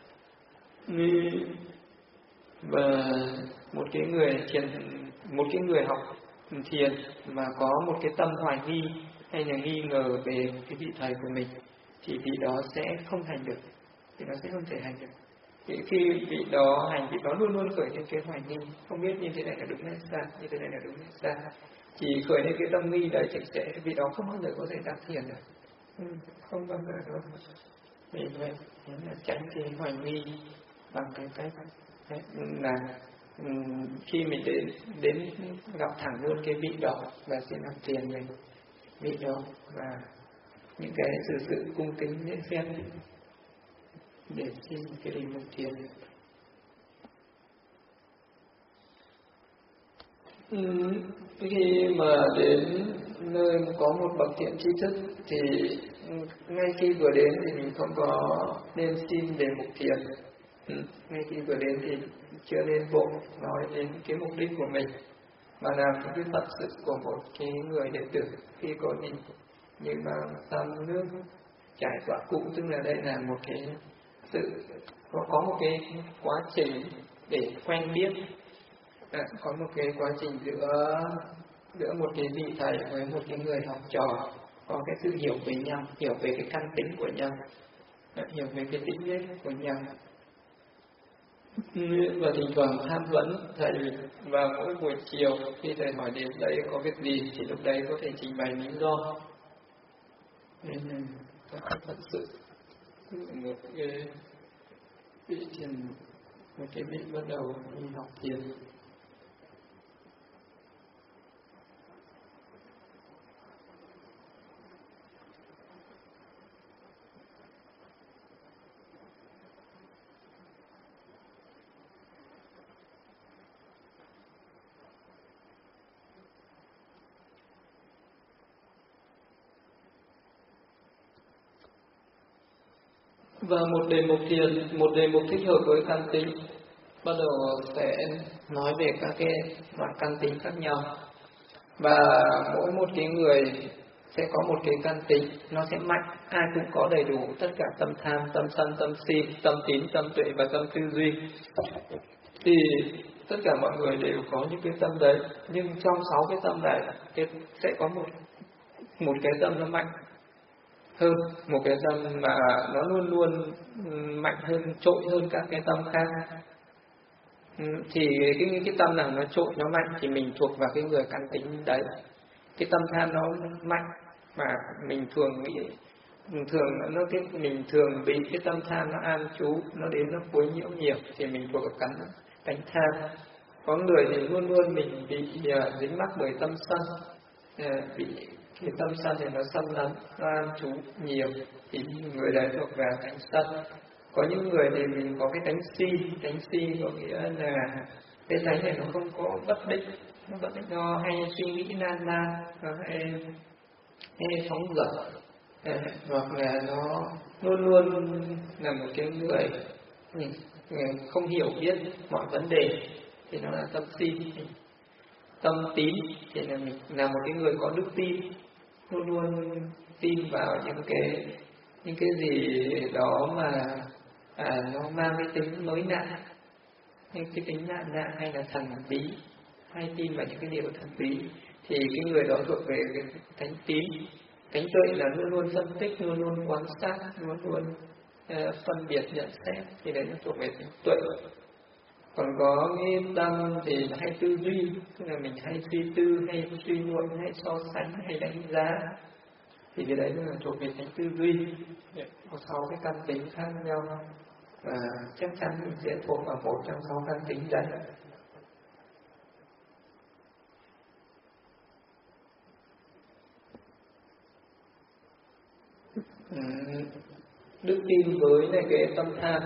Và một cái người học thiền mà có một cái tâm hoài nghi hay là nghi ngờ về cái vị thầy của mình thì vị đó sẽ không hành được, thì nó sẽ không thể hành được. Thì khi vị đó hành, vị đó luôn luôn khởi lên cái hoài nghi, không biết như thế này là đúng hay sai, như thế này là đúng hay sai. Chỉ khởi lên cái tâm nghi đấy thì sẽ vị đó không bao giờ có thể đắc thiền được, không bao giờ đâu. Vì vậy nên là tránh cái hoài nghi bằng cái cách là khi mình đến gặp thẳng luôn cái vị đó và xin học thiền về vị đó, và những cái sự cung kính lễ phép để xin cái đình học thiền. Khi mà đến nơi có một bậc thiện tri thức thì ngay khi vừa đến thì mình không có nên xin để mục thiền. Ngay khi vừa đến thì chưa nên vội nói đến cái mục đích của mình, mà làm những cái phận sự của một cái người đệ tử khi có mình như mang tăm nước trải quả cụ, tức là đây là một cái sự có một cái quá trình để quen biết, có một cái quá trình giữa một cái vị thầy với một cái người học trò, có cái sự hiểu về nhau, hiểu về cái căn tính của nhau, hiểu về cái tính nết của nhau. Và thỉnh thoảng tham vấn thầy vào mỗi buổi chiều khi thầy hỏi đến đây có việc gì thì lúc đấy có thể trình bày lý do. Nên là thật sự một cái vị thiền, một cái vị bắt đầu đi học thiền Và một đề mục thích hợp với căn tính, bắt đầu sẽ nói về các cái loại căn tính khác nhau. Và mỗi một cái người sẽ có một cái căn tính, nó sẽ mạnh, ai cũng có đầy đủ tất cả tâm tham, tâm sân, tâm si, tâm tín, tâm tuệ và tâm tư duy. Thì tất cả mọi người đều có những cái tâm đấy, nhưng trong 6 cái tâm này sẽ có một cái tâm nó mạnh hơn, một cái tâm mà nó luôn luôn mạnh hơn, trội hơn các cái tâm khác. Thì cái tâm nào nó trội, nó mạnh thì mình thuộc vào cái người căn tính đấy. Cái tâm tham nó mạnh mà mình thường nghĩ, mình thường bị cái tâm tham nó an trú, nó đến nó quấy nhiễu nhiều thì mình thuộc vào cánh tham. Có người thì luôn luôn mình bị dính mắc bởi tâm sân, bị cái tâm sân thì nó xâm lấn, nó an trú nhiều thì người đấy thuộc vào cánh sân. Có những người thì mình có cái cánh si có nghĩa là cái tánh này nó không có bất định, nó hay suy nghĩ nan nó hay phóng dật, hoặc là nó luôn luôn là một cái người không hiểu biết mọi vấn đề thì nó là tâm si. Tâm tín thì là mình là một cái người có đức tin, luôn luôn tin vào những cái gì đó mà nó mang cái tính mới lạ, những cái tính lạ hay là thần bí, hay tin vào những cái điều thần bí, thì cái người đó thuộc về cái thánh tín. Cánh tuệ là luôn luôn phân tích, luôn luôn quan sát, luôn luôn phân biệt nhận xét, thì đấy nó thuộc về cánh tuệ. Còn có cái tâm thì hay tư duy, tức là mình hay suy tư, hay suy luận, hay so sánh, hay đánh giá, thì cái đấy là thuộc về cánh tư duy. Có 6 cái căn tính khác nhau, và chắc chắn mình sẽ thuộc vào một trong 6 căn tính đấy. Đức tin với này cái tâm tham.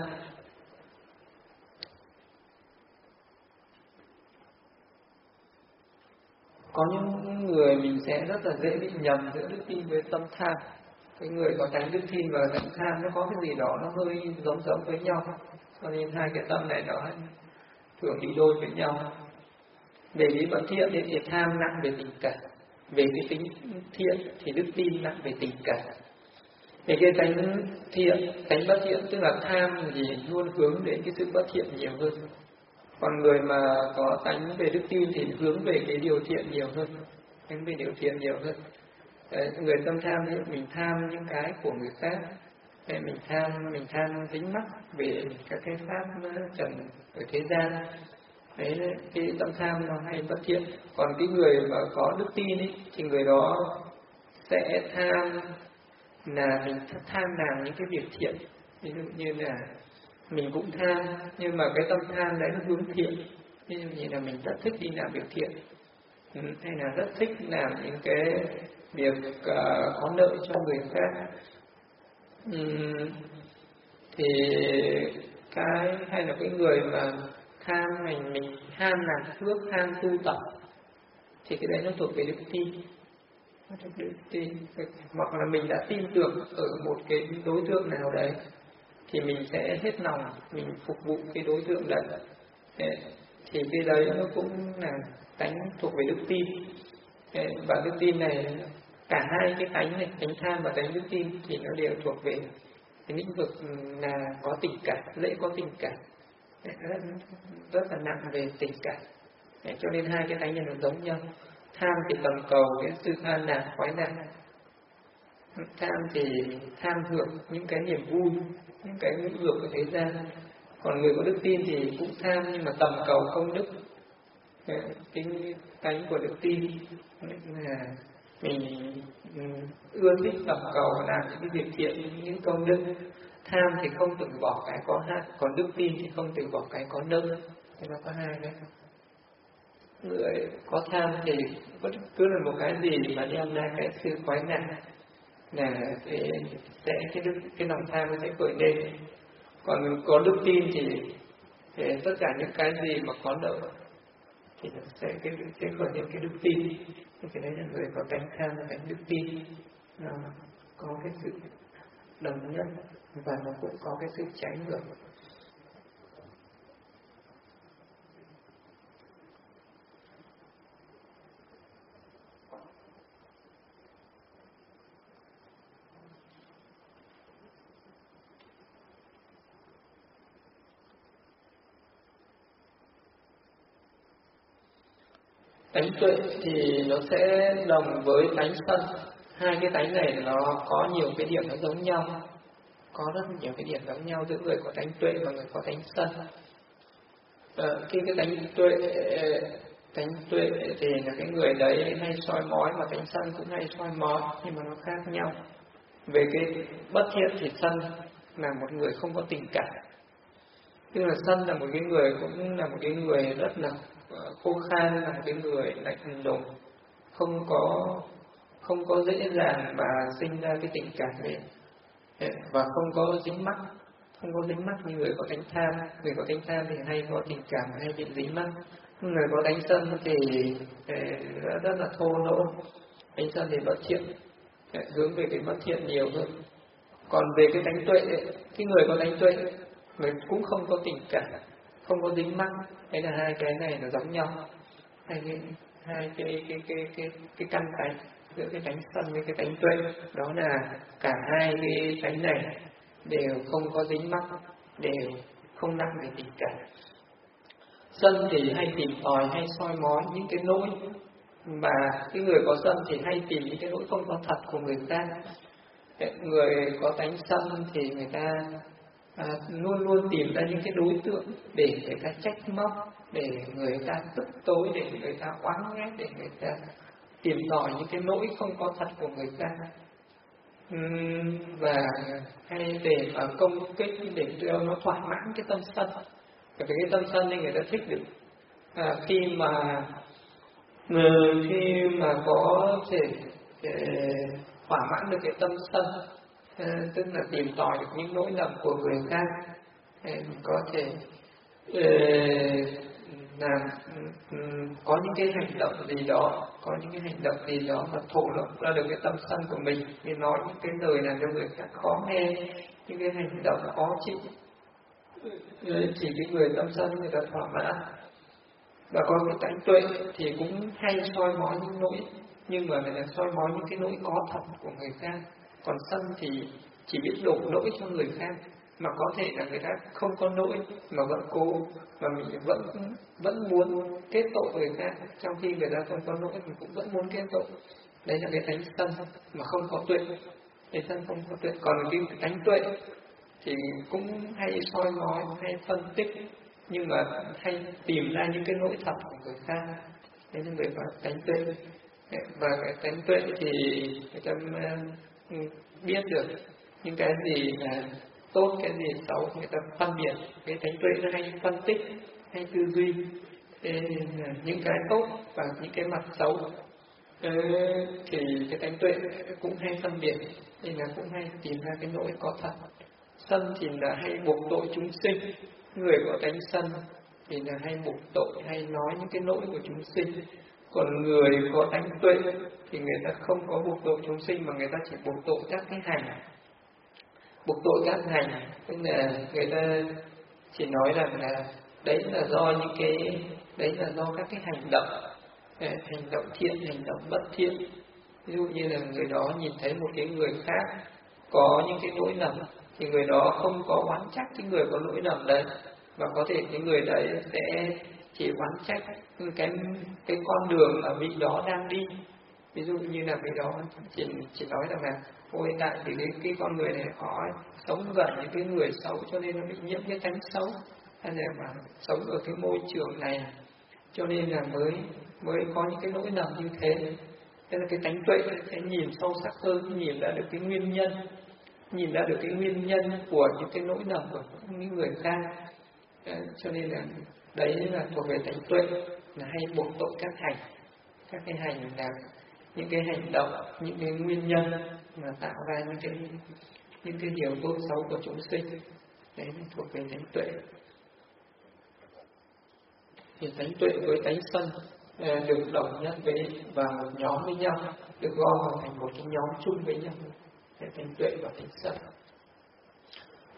Có những người mình sẽ rất là dễ bị nhầm giữa đức tin với tâm tham. Cái người có tánh đức tin và tánh tham nó có cái gì đó nó hơi giống với nhau, cho nên hai cái tâm này nó thường đi đôi với nhau. Về lý luận thiện thì tham nặng về tình cảm, về cái tính thiện thì đức tin nặng về tình cảm. Về cái tánh thiện, tánh bất thiện tức là tham thì luôn hướng đến cái sự bất thiện nhiều hơn. Còn người mà có tánh về đức tin thì hướng về cái điều thiện nhiều hơn, hướng về điều thiện nhiều hơn. Người tâm tham thì mình tham những cái của người khác, mình tham dính mắc về các cái pháp trần ở thế gian. Đấy, cái tâm tham nó hay bất thiện. Còn cái người mà có đức tin ấy, thì người đó sẽ tham là mình tham làm những cái việc thiện. Ví dụ như là mình cũng tham, nhưng mà cái tâm tham đấy nó hướng thiện. Ví dụ như là mình rất thích đi làm việc thiện, hay là rất thích làm những cái việc có lợi cho người khác. Thì cái hay là cái người mà tham mình tham làm phước, tham tu tập, thì cái đấy nó thuộc về đức tin. Hoặc là mình đã tin tưởng ở một cái đối tượng nào đấy thì mình sẽ hết lòng mình phục vụ cái đối tượng đấy. Thì cái đấy nó cũng là tánh thuộc về đức tin. Và đức tin này, cả hai cái tánh này, tánh tham và tánh đức tin, thì nó đều thuộc về cái lĩnh vực là có tình cảm, dễ có tình cảm, rất là nặng về tình cảm. Cho nên hai cái tánh này nó giống nhau. Tham thì tầm cầu cái sự an lạc, khoái lạc. Tham thì tham hưởng những cái niềm vui, những cái ngữ dục của thế gian. Còn người có đức tin thì cũng tham nhưng mà tầm cầu công đức. Cái tánh của đức tin là mình ưa thích tầm cầu làm những cái việc thiện, những công đức. Tham thì không từ bỏ cái có hạn, còn đức tin thì không từ bỏ cái có nợ. Thế nó có hai đấy. Người có tham thì bất cứ là một cái gì mà đem ra cái sự khoái lạc là cái lòng tham nó sẽ khởi lên. Còn có đức tin thì tất cả những cái gì mà có nợ thì nó sẽ khởi lên cái đức tin. Cái đấy là người có tánh tham và tánh đức tin, nó có cái sự đồng nhất và nó cũng có cái sự trái ngược. Tánh tuệ thì nó sẽ đồng với tánh sân. Hai cái tánh này nó có nhiều cái điểm nó giống nhau, có rất nhiều cái điểm giống nhau giữa người có tánh tuệ và người có tánh sân. Khi cái tánh tuệ thì là cái người đấy hay soi mói, mà tánh sân cũng hay soi mói, nhưng mà nó khác nhau. Về cái bất thiện thì sân là một người không có tình cảm, tức là sân là một cái người cũng là một cái người rất là khô khan, là một cái người lạnh lùng, không có dễ dàng mà sinh ra cái tình cảm ấy, và không có dính mắc như người có tánh tham. Người có tánh tham thì hay có tình cảm, hay bị dính mắc. Người có tánh sân thì rất là thô lỗ. Tánh sân thì bất thiện, hướng về cái bất thiện nhiều hơn. Còn về cái tánh tuệ, cái người có tánh tuệ người cũng không có tình cảm, không có dính mắc. Đấy là hai cái này là giống nhau, hai cái căn tánh giữa cái tánh sân với cái tánh tuệ, đó là cả hai cái tánh này đều không có dính mắc, đều không nặng về tình cảm. Sân thì hay tìm tòi, hay soi mói những cái lỗi, mà cái người có sân thì hay tìm những cái lỗi không có thật của người ta. Người có tánh sân thì người ta luôn luôn tìm ra những cái đối tượng để người ta trách móc, để người ta tức tối, để người ta oán ghét, để người ta tìm tòi những cái lỗi không có thật của người ta, và hay để mà công kích để cho nó thỏa mãn cái tâm sân. Bởi vì cái tâm sân nên người ta thích được khi mà có thể thỏa mãn được cái tâm sân, tức là tìm tòi được những lỗi lầm của người khác, có thể làm có những cái hành động gì đó mà thổ lộ ra được cái tâm sân của mình, để nói những cái lời làm cho người khác khó nghe, những cái hành động khó chịu, thì cái người tâm sân người ta thỏa mãn. Và có cái tánh tuệ thì cũng hay soi mói những lỗi, nhưng mà người ta soi mói những cái lỗi có thật của người khác. Còn sân thì chỉ biết đổ lỗi cho người khác, mà có thể là người ta không có lỗi mà vẫn cố, mà mình vẫn muốn kết tội người khác, trong khi người ta không có lỗi mình cũng vẫn muốn kết tội. Đấy là cái tánh sân mà không có tuệ. Cái sân không có tuệ. Còn cái tánh tuệ thì cũng hay soi mói, hay phân tích, nhưng mà hay tìm ra những cái lỗi thật của người khác. Đấy là người có tánh tuệ. Và cái tánh tuệ thì người ta biết được những cái gì là tốt, cái gì xấu, người ta phân biệt. Cái tánh tuệ nó hay phân tích, hay tư duy những cái tốt và những cái mặt xấu. Thì cái tánh tuệ cũng hay phân biệt, nên là cũng hay tìm ra cái lỗi có thật. Sân thì là hay buộc tội chúng sinh. Người có tánh sân thì là hay buộc tội, hay nói những cái lỗi của chúng sinh. Còn người có tánh tuệ thì người ta không có buộc tội chúng sinh, mà người ta chỉ buộc tội các cái hành. Buộc tội các hành, tức là người ta chỉ nói rằng là đấy là do các cái hành động thiện, hành động bất thiện. Ví dụ như là người đó nhìn thấy một cái người khác có những cái lỗi lầm, thì người đó không có oán trách cái người có lỗi lầm đấy, và có thể cái người đấy sẽ chỉ oán trách cái con đường mà vị đó đang đi. Ví dụ như là vị đó chỉ nói rằng là ôi tại vì cái con người này họ sống gần những cái người xấu cho nên nó bị nhiễm cái tánh xấu, hay là mà sống ở cái môi trường này cho nên là mới có những cái lỗi lầm như thế. Thế là cái tánh tuệ sẽ nhìn sâu sắc hơn, nhìn ra được cái nguyên nhân của những cái lỗi lầm của những người khác. Cho nên là đấy là thuộc về tánh tuệ, là hay buộc tội các cái hành là những cái hành động, những cái nguyên nhân mà tạo ra những cái điều tốt xấu của chúng sinh. Đấy là thuộc về tánh tuệ. Thì tánh tuệ với tánh sân được đồng nhất vào một nhóm với nhau, được gom vào thành một cái nhóm chung với nhau, tánh tuệ và tánh sân.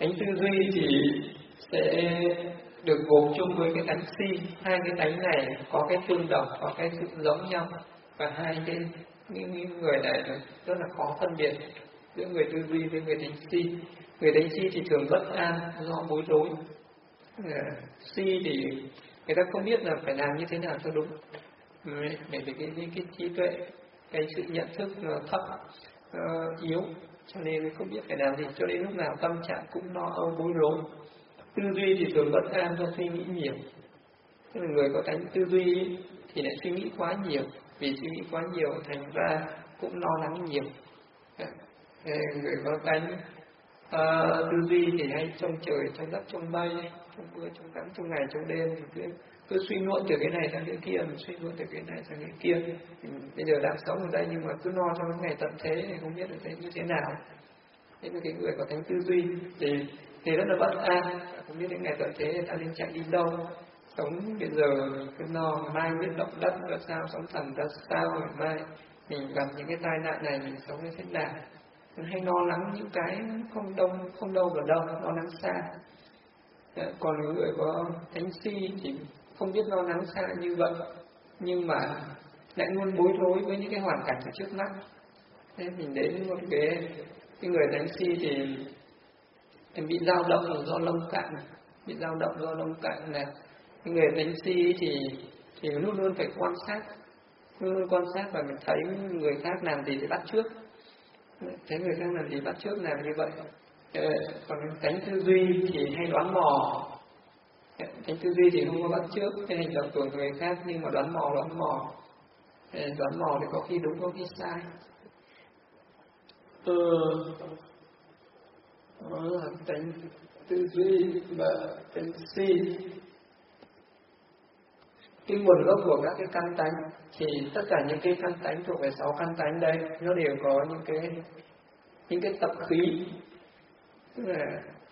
Tánh tư duy thì sẽ được gộp chung với cái tánh si. Hai cái tánh này có cái tương đồng, có cái sự giống nhau, và hai cái những người này rất là khó phân biệt giữa người tư duy với người tánh si. Người tánh si thì thường bất an do bối rối. Si thì người ta không biết là phải làm như thế nào cho đúng, bởi vì cái trí tuệ, cái sự nhận thức nó thấp, yếu, cho nên không biết phải làm gì, cho nên lúc nào tâm trạng cũng lo âu bối rối. Tư duy thì thường bất an do suy nghĩ nhiều. Tức là người có tánh tư duy thì lại suy nghĩ quá nhiều, vì suy nghĩ quá nhiều thành ra cũng lo lắng nhiều. Người có tánh tư duy thì hay trông trời, trông đất, trông mây, trông mưa, trông nắng, trông ngày, trông đêm, thì cứ suy luận từ cái này sang cái kia, mình suy luận từ cái này sang cái kia. Bây giờ đang sống ở đây nhưng mà cứ lo cho cái ngày tận thế thì không biết là sẽ như thế nào. Thế mà cái người có tánh tư duy thì rất là bất an, không biết đến ngày tận thế ta nên chạy đi đâu. Sống bây giờ cứ lo mai biết động đất ra sao, sống thần ra sao, mai mình gặp những cái tai nạn này mình sống như thế nào. Mình hay lo lắng những cái không đâu vào đâu, lo lắng xa. Còn người có thánh si thì không biết lo lắng xa như vậy, nhưng mà lại luôn bối rối với những cái hoàn cảnh ở trước mắt. Thế mình đến một cái người thánh si thì bị dao động do lông cạn, bị dao động do lông cạn này. Cái người thánh si thì luôn luôn phải quan sát, luôn luôn quan sát, và mình thấy người khác làm gì thì bắt chước, thấy người khác làm gì bắt chước làm như vậy. Còn tánh tư duy thì hay đoán mò. Tánh tư duy thì không có bắt chước cái hành động của người khác, nhưng mà đoán mò. Đoán mò thì có khi đúng có khi sai. Đó là tánh tư duy và tánh si. Cái nguồn gốc của các cái căn tánh thì tất cả những cái căn tánh thuộc về 6 căn tánh đây, nó đều có những cái tập khí. Tức là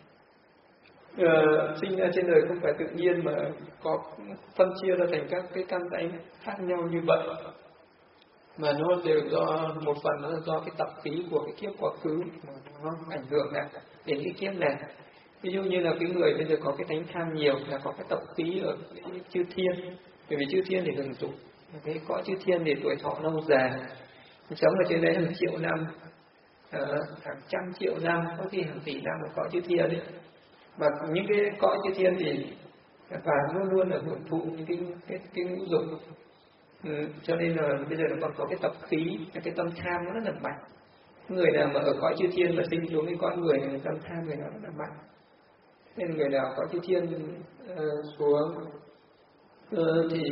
sinh ra trên đời không phải tự nhiên mà có phân chia ra thành các cái căn tánh khác nhau như vậy, mà nó đều do một phần nó là do cái tập khí của cái kiếp quá khứ mà nó ảnh hưởng đến cái kiếp này. Ví dụ như là cái người bây giờ có cái tánh tham nhiều là có cái tập khí ở cái chư thiên, bởi vì chư thiên thì hưởng dụng, cái cõi chư thiên thì tuổi thọ lâu dài, sống ở trên đấy hàng triệu năm, hàng trăm triệu năm, có khi hàng tỷ năm ở cõi chư thiên đấy. Và những cái cõi chư thiên thì và luôn luôn là hưởng thụ những cái ngũ dục. Cho nên là bây giờ nó còn có cái tập khí, cái tâm tham nó rất là mạnh. Người nào mà ở cõi chư thiên mà sinh xuống cái cõi người thì tâm tham người đó rất là mạnh. Nên người nào có chư thiên xuống thì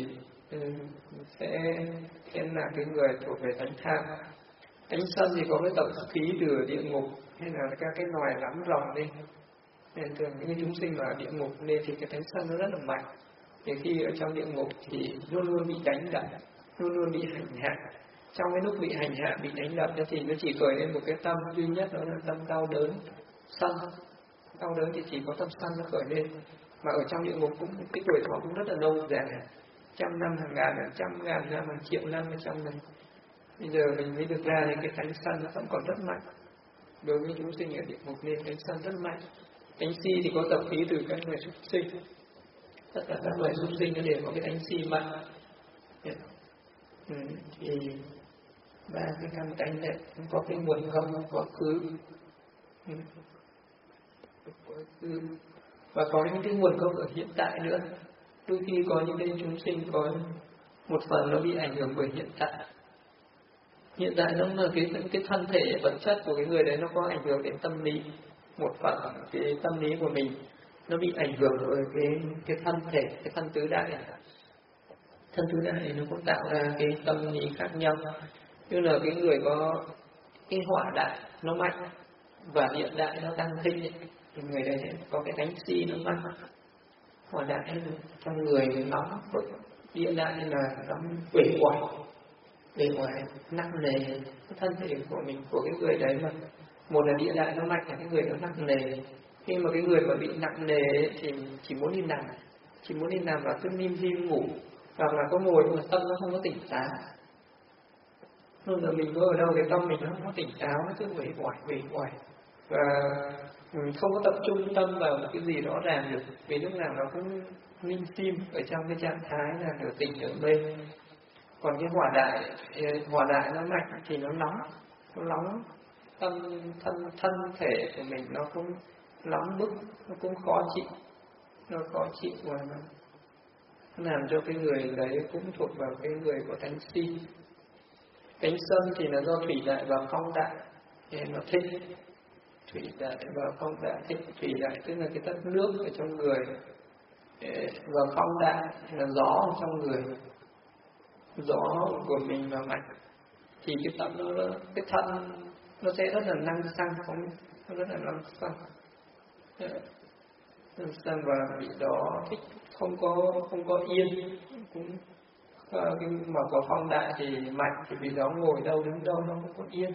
sẽ là cái người thuộc về tánh tham. Tánh sân thì có cái tập khí từ địa ngục hay là các cái loài lắm ròng đi. Nên thường những chúng sinh ở địa ngục nên thì cái tánh sân nó rất là mạnh. Thì khi ở trong địa ngục thì luôn luôn bị đánh đập, luôn luôn bị hành hạ. Trong cái lúc bị hành hạ, bị đánh đập thì nó chỉ khởi lên một cái tâm duy nhất, đó là tâm đau đớn, sân. Đau đớn thì chỉ có tâm sân nó khởi lên. Mà ở trong địa ngục cũng cái tuổi thọ cũng rất là lâu dài, trăm năm, hàng ngàn, trăm ngàn năm, hàng triệu năm, trăm năm. Bây giờ mình mới được ra thì cái tánh sân nó vẫn còn rất mạnh. Đối với chúng sinh ở địa ngục nên tánh sân rất mạnh. Tánh si thì có tập khí từ các loài súc sinh. Tất cả các loài súc sinh nó đều có cái tánh si mạnh. Thì ba cái căn tánh này cũng có cái nguồn gốc quá khứ, và có những cái nguồn gốc ở hiện tại nữa. Đôi khi có những cái chúng sinh có một phần nó bị ảnh hưởng bởi hiện tại. Hiện tại nó là cái thân thể vật chất của cái người đấy, nó có ảnh hưởng đến tâm lý. Một phần cái tâm lý của mình nó bị ảnh hưởng bởi cái thân thể, cái thân tứ đại. Thân tứ đại này nó cũng tạo ra cái tâm lý khác nhau. Như là cái người có cái hỏa đại nó mạnh và điện đại nó tăng tinh thì người đấy có cái tánh si nó mạnh. Hỏa đại trong người nóng bức, điện đại là nóng uể oải nặng nề. Cái thân thể của mình, của cái người đấy mà một là địa đại nó mạnh, là cái người nó nặng nề. Khi mà cái người mà bị nặng nề thì chỉ muốn đi nằm và cứ nim dim ngủ, hoặc là có ngồi mà tâm nó không có tỉnh táo. Nên là mình có ở đâu cái tâm mình nó không có tỉnh táo, nó cứ uể oải. và không có tập trung tâm vào một cái gì rõ ràng được, vì lúc nào nó cũng linh sim ở trong cái trạng thái là nửa tỉnh nửa mê. Còn cái hỏa đại nó mạnh thì nó nóng thân thể của mình nó cũng nóng bức, nó cũng khó chịu và nó làm cho cái người đấy cũng thuộc vào cái người có tánh si. Cánh sân thì là do thủy đại và phong đại nên nó thích. Thủy đại và phong đại thích. Thủy đại tức là cái tất nước ở trong người, và phong đại là gió ở trong người, gió của mình và mạnh thì cái tâm cái thân nó sẽ rất là năng xăng, nó rất là năng xăng, và bị đó thích không có yên, cũng mà có phong đại thì mạnh thì vì đó ngồi đâu đứng đâu nó không có yên,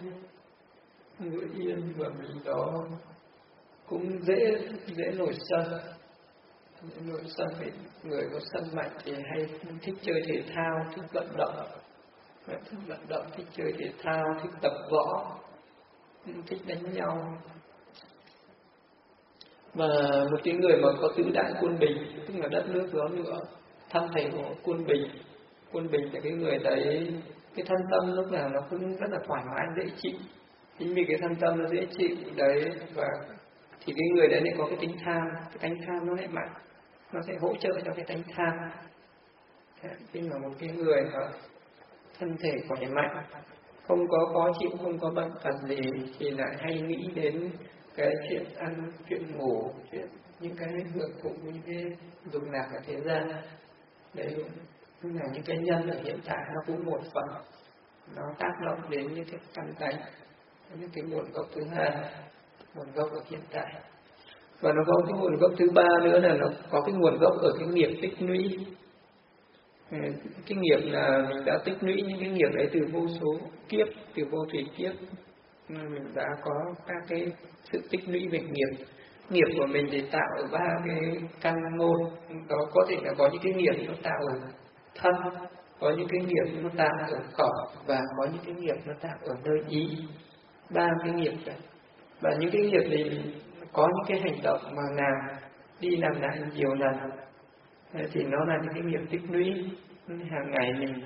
và vì đó cũng dễ nổi sân. Thì người có sân mạnh thì hay thích chơi thể thao, thích vận động, thích chơi thể thao, thích tập võ, thích đánh nhau. Và một cái người mà có tứ đại quân bình, tức là đất nước gió lửa, thân thể của quân bình là cái người đấy, cái thân tâm lúc nào nó cũng rất là thoải mái, dễ chịu. Chính vì cái thân tâm nó dễ chịu đấy, và thì cái người đấy lại có cái tính tham, cái tánh tham nó lại mạnh, nó sẽ hỗ trợ cho cái tánh tham. Khi mà một cái người mà thân thể khỏe mạnh, không có khó chịu, không có bệnh tật gì thì lại hay nghĩ đến cái chuyện ăn, chuyện ngủ, chuyện những cái hưởng thụ, những cái dục lạc ở thế gian. Đấy cũng là những cái nhân ở hiện tại, nó cũng một phần nó tác động đến những cái căn tánh, những cái nguồn gốc thứ hai, nguồn gốc ở hiện tại. Và nó có cái nguồn gốc thứ ba nữa là nó có cái nguồn gốc ở cái nghiệp tích lũy. Cái nghiệp là mình đã tích lũy những cái nghiệp đấy từ vô số kiếp, từ vô thủy kiếp, mình đã có các cái sự tích lũy về nghiệp. Nghiệp của mình thì tạo ở ba cái căn môn, đó có thể là có những cái nghiệp nó tạo ở thân, có những cái nghiệp nó tạo ở khẩu, và có những cái nghiệp nó tạo ở nơi ý. Ba cái nghiệp đấy. Và những cái nghiệp thì có những cái hành động mà làm đi làm lại nhiều lần thì nó là những cái nghiệp tích lũy hàng ngày mình.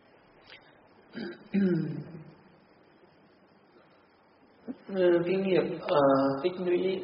Cái nghiệp tích lũy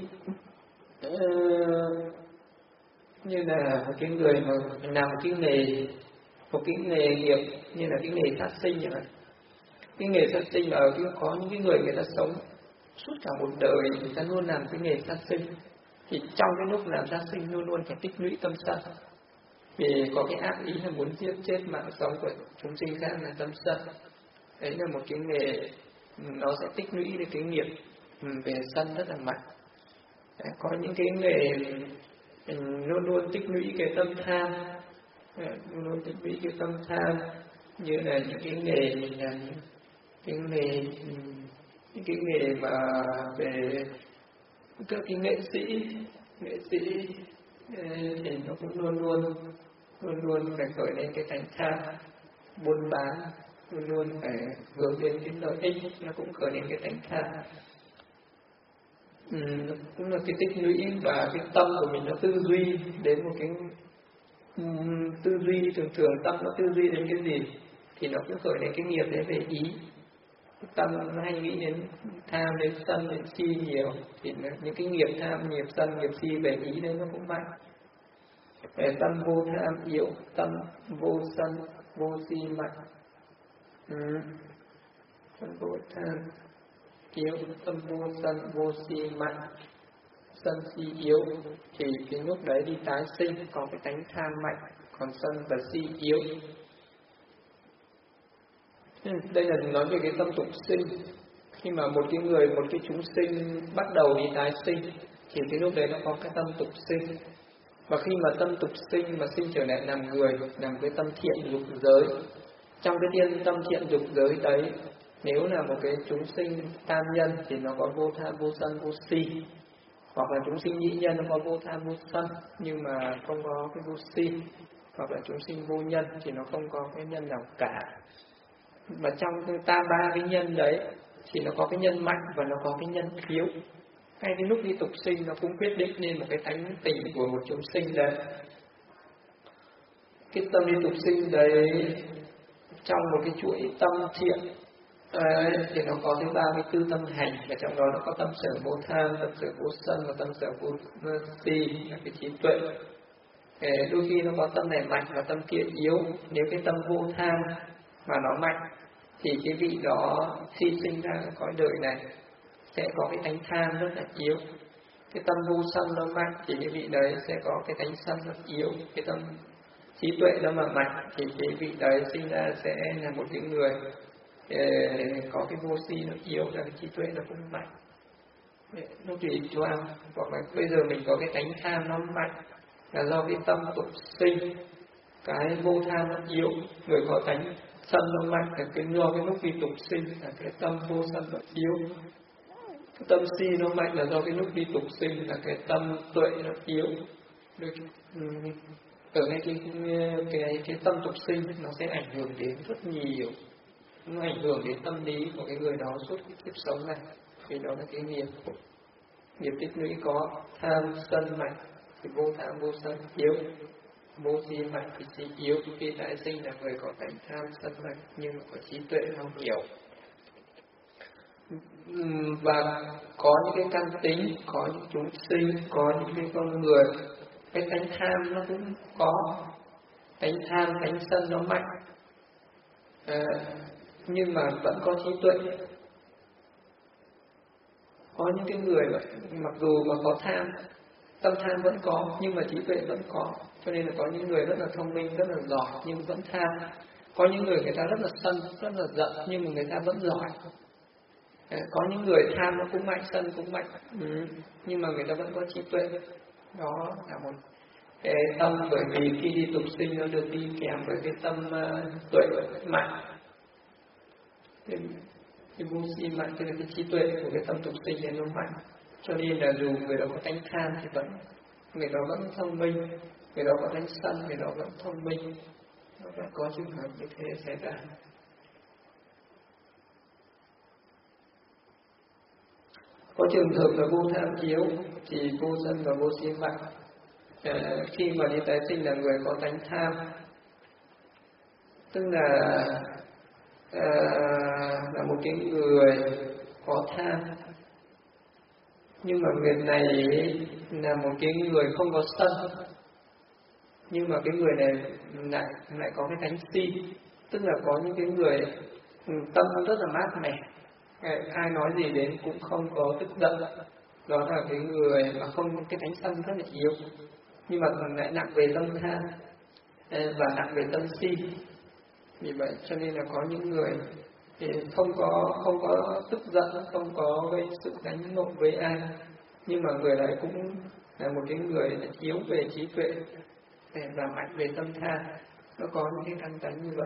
như là một cái người mà làm một cái nghề nghiệp như là cái nghề sát sinh vậy. Cái nghề sát sinh là có những cái người ta sống suốt cả một đời, người ta luôn làm cái nghề sát sinh, thì trong cái lúc làm sát sinh luôn luôn phải tích lũy tâm sân, vì có cái ác ý là muốn giết chết mạng sống của chúng sinh khác là tâm sân. Đấy là một cái nghề nó sẽ tích lũy được cái nghiệp về sân rất là mạnh. Đấy, có những cái nghề mình luôn luôn tích lũy cái tâm tham, luôn luôn tích lũy cái tâm tham, như là những cái nghề mình làm những cái nghề mà về các cái nghệ sĩ thì nó cũng luôn luôn phải khởi lên cái tánh tham, buôn bán luôn luôn phải hướng đến cái lợi ích, nó cũng khởi lên cái tánh tham. Cũng là cái tích lũy, và cái tâm của mình nó tư duy đến một cái tư duy thường tâm nó tư duy đến cái gì thì nó cũng khởi lên cái nghiệp đấy về ý. Tâm nó hay nghĩ đến tham, đến sân, đến si nhiều, thì những cái nghiệp tham, nghiệp sân, nghiệp si về ý đấy nó cũng mạnh. Về tâm vô tham yếu, tâm vô sân, vô si mạnh. Tâm vô tham yếu, tâm vô sân, vô si mạnh. Sân si yếu thì cái lúc đấy đi tái sinh có cái tánh tham mạnh, còn sân và si yếu. Đây là nói về cái tâm tục sinh. Khi mà một cái chúng sinh bắt đầu đi tái sinh thì cái lúc đấy nó có cái tâm tục sinh. Và khi mà tâm tục sinh mà sinh trở lại làm người, làm cái tâm thiện dục giới, trong cái tâm thiện dục giới đấy, nếu là một cái chúng sinh tam nhân thì nó có vô tham, vô sân, vô si. Hoặc là chúng sinh nhị nhân nó có vô tham, vô sân nhưng mà không có cái vô si. Hoặc là chúng sinh vô nhân thì nó không có cái nhân nào cả. Và trong ba cái nhân đấy thì nó có cái nhân mạnh và nó có cái nhân yếu. Ngay cái lúc đi tục sinh nó cũng quyết định nên một cái tánh tình của một chúng sinh đấy. Cái tâm đi tục sinh đấy, trong một cái chuỗi tâm thiện thì nó có tới 34 tâm hành, và trong đó nó có tâm sở vô tham, tâm sở vô sân và tâm sở vô si là cái trí tuệ. Đôi khi nó có tâm này mạnh và tâm kia yếu. Nếu cái tâm vô tham mà nó mạnh thì cái vị đó khi sinh ra cõi đời này sẽ có cái tánh tham rất là yếu. Cái tâm vô sân nó mạnh thì cái vị đấy sẽ có cái tánh sân rất yếu. Cái tâm trí tuệ nó mà mạnh thì cái vị đấy sinh ra sẽ là một cái người có cái vô si nó yếu, là cái trí tuệ nó cũng mạnh. Nó tùy cho ăn. Hoặc là bây giờ mình có cái tánh tham nó mạnh là do cái tâm tục sinh, cái vô tham nó yếu. Người có tánh sân nó mạnh là cái do cái lúc đi tục sinh là cái tâm vô sân nó yếu. Cái tâm si nó mạnh là do cái lúc đi tục sinh là cái tâm tuệ nó yếu. Ở ngay cái tâm tục sinh nó sẽ ảnh hưởng đến rất nhiều, nó ảnh hưởng đến tâm lý của cái người đó suốt cái kiếp sống này. Vì đó là cái nghiệp tích lũy có tham sân mạnh thì vô tham vô sân yếu, vô si mạnh thì si yếu. Khi tái sinh là người có tánh tham sân mạnh nhưng mà có trí tuệ nó nhiều. Và có những cái căn tính, có những chúng sinh, có những cái con người, cái tánh tham nó cũng có, tánh tham, tánh sân nó mạnh, nhưng mà vẫn có trí tuệ. Có những cái người mặc dù mà có tham, tâm tham vẫn có, nhưng mà trí tuệ vẫn có. Cho nên là có những người rất là thông minh, rất là giỏi nhưng vẫn tham. Có những người ta rất là sân, rất là giận nhưng mà người ta vẫn giỏi. Có những người tham nó cũng mạnh, sân cũng mạnh, nhưng mà người ta vẫn có trí tuệ. Đó là một cái tâm, bởi vì khi đi tục sinh nó được đi kèm với cái tâm tuệ mạnh. Cái vô si mạnh cho nên cái trí tuệ của cái tâm tục sinh này nó mạnh. Cho nên là dù người đó có tánh tham thì người đó vẫn thông minh, người đó có tánh sân, người đó vẫn thông minh. Nó vẫn có trường hợp như thế xảy ra. Có trường hợp là vô tham yếu thì vô sân và vô si mạnh. Khi mà đi tái sinh là người có tánh tham, tức là một cái người có tham, nhưng mà người này là một cái người không có sân, nhưng mà cái người này lại có cái tánh si, tức là có những cái người tâm rất là mát mẻ, ai nói gì đến cũng không có tức giận. Đó là cái người mà không, cái tánh sân rất là yếu, nhưng mà lại nặng về tâm tham và nặng về tâm si. Vì vậy cho nên là có những người thì không có tức giận, không có gây sự đánh nộ với ai, nhưng mà người này cũng là một cái người yếu về trí tuệ và mạnh về tâm tham. Nó có những cái căn tánh như vậy.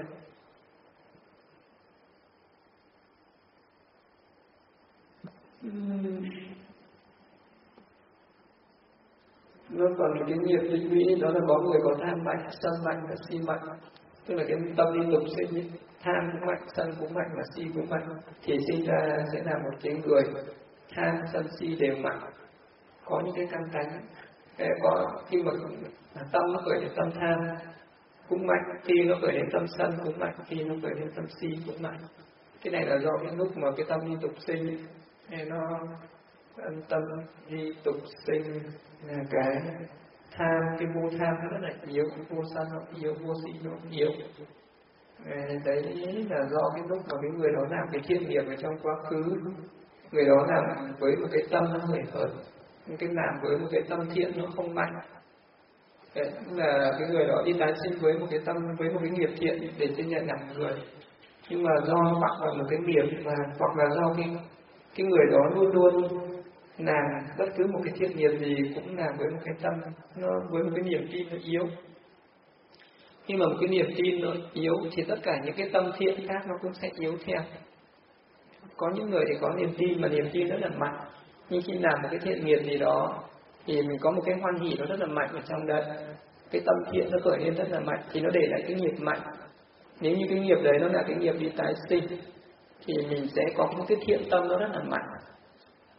Nó còn một cái nghiệp tích lũy, đó là có người có tham mạnh, sân mạnh và si mạnh. Tức là cái tâm đi tục sinh, tham cũng mạnh, sân cũng mạnh và si cũng mạnh, thì sinh ra sẽ là một cái người tham, sân, si đều mạnh. Có những cái căn tánh, có khi mà tâm nó khởi đến tâm tham cũng mạnh, khi nó khởi đến tâm sân cũng mạnh, khi nó khởi đến tâm si cũng mạnh. Cái này là do cái lúc mà cái tâm đi tục sinh nó tâm đi tục sinh là cái tham, cái vô tham nó rất là yếu, cái vô sân nó yếu, vô si nó yếu. Đấy là do cái lúc mà cái người đó làm cái thiện nghiệp ở trong quá khứ, người đó làm với một cái tâm nó hời hợt, cái làm với một cái tâm thiện nó không mạnh. Đấy là cái người đó đi tái sinh với một cái tâm, với một cái nghiệp thiện để sinh nhận làm người. Nhưng mà do hoặc là một cái nghiệp mà, hoặc là do cái người đó luôn luôn làm bất cứ một cái thiện nghiệp gì cũng làm với một cái tâm, nó với một cái niềm tin nó yếu. Khi mà một cái niềm tin nó yếu thì tất cả những cái tâm thiện khác nó cũng sẽ yếu theo. Có những người thì có niềm tin mà niềm tin rất là mạnh, nhưng khi làm một cái thiện nghiệp gì đó thì mình có một cái hoan hỉ nó rất là mạnh ở trong đấy, cái tâm thiện nó khởi lên rất là mạnh thì nó để lại cái nghiệp mạnh. Nếu như cái nghiệp đấy nó là cái nghiệp đi tái sinh thì mình sẽ có một cái thiện tâm nó rất là mạnh.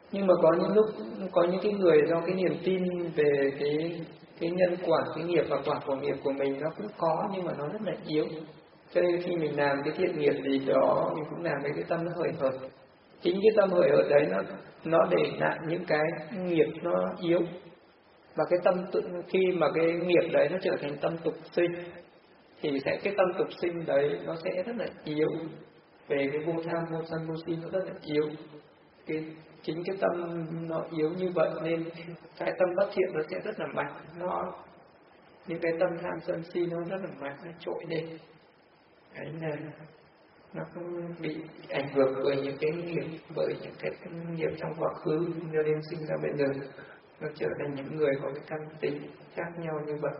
Nhưng mà có những lúc có những cái người do cái niềm tin về cái nhân quả, cái nghiệp và quả của nghiệp của mình nó cũng có, nhưng mà nó rất là yếu. Cho nên khi mình làm cái thiện nghiệp gì đó, mình cũng làm với cái tâm nó hời hợt. Chính cái tâm hời hợt đấy nó để lại những cái nghiệp nó yếu. Và cái tâm tự, khi mà cái nghiệp đấy nó trở thành tâm tục sinh thì cái tâm tục sinh đấy nó sẽ rất là yếu. Về cái vô tham, vô sân, vô si nó rất là yếu. Chính cái tâm nó yếu như vậy nên cái tâm bất thiện nó sẽ rất là mạnh. Những cái tâm tham sân si nó rất là mạnh, nó trội lên. Đấy là nó cũng bị ảnh hưởng bởi những cái nghiệp, bởi những cái nghiệp trong quá khứ, cho nên sinh ra bây giờ nó trở thành những người có cái căn tính khác nhau như vậy.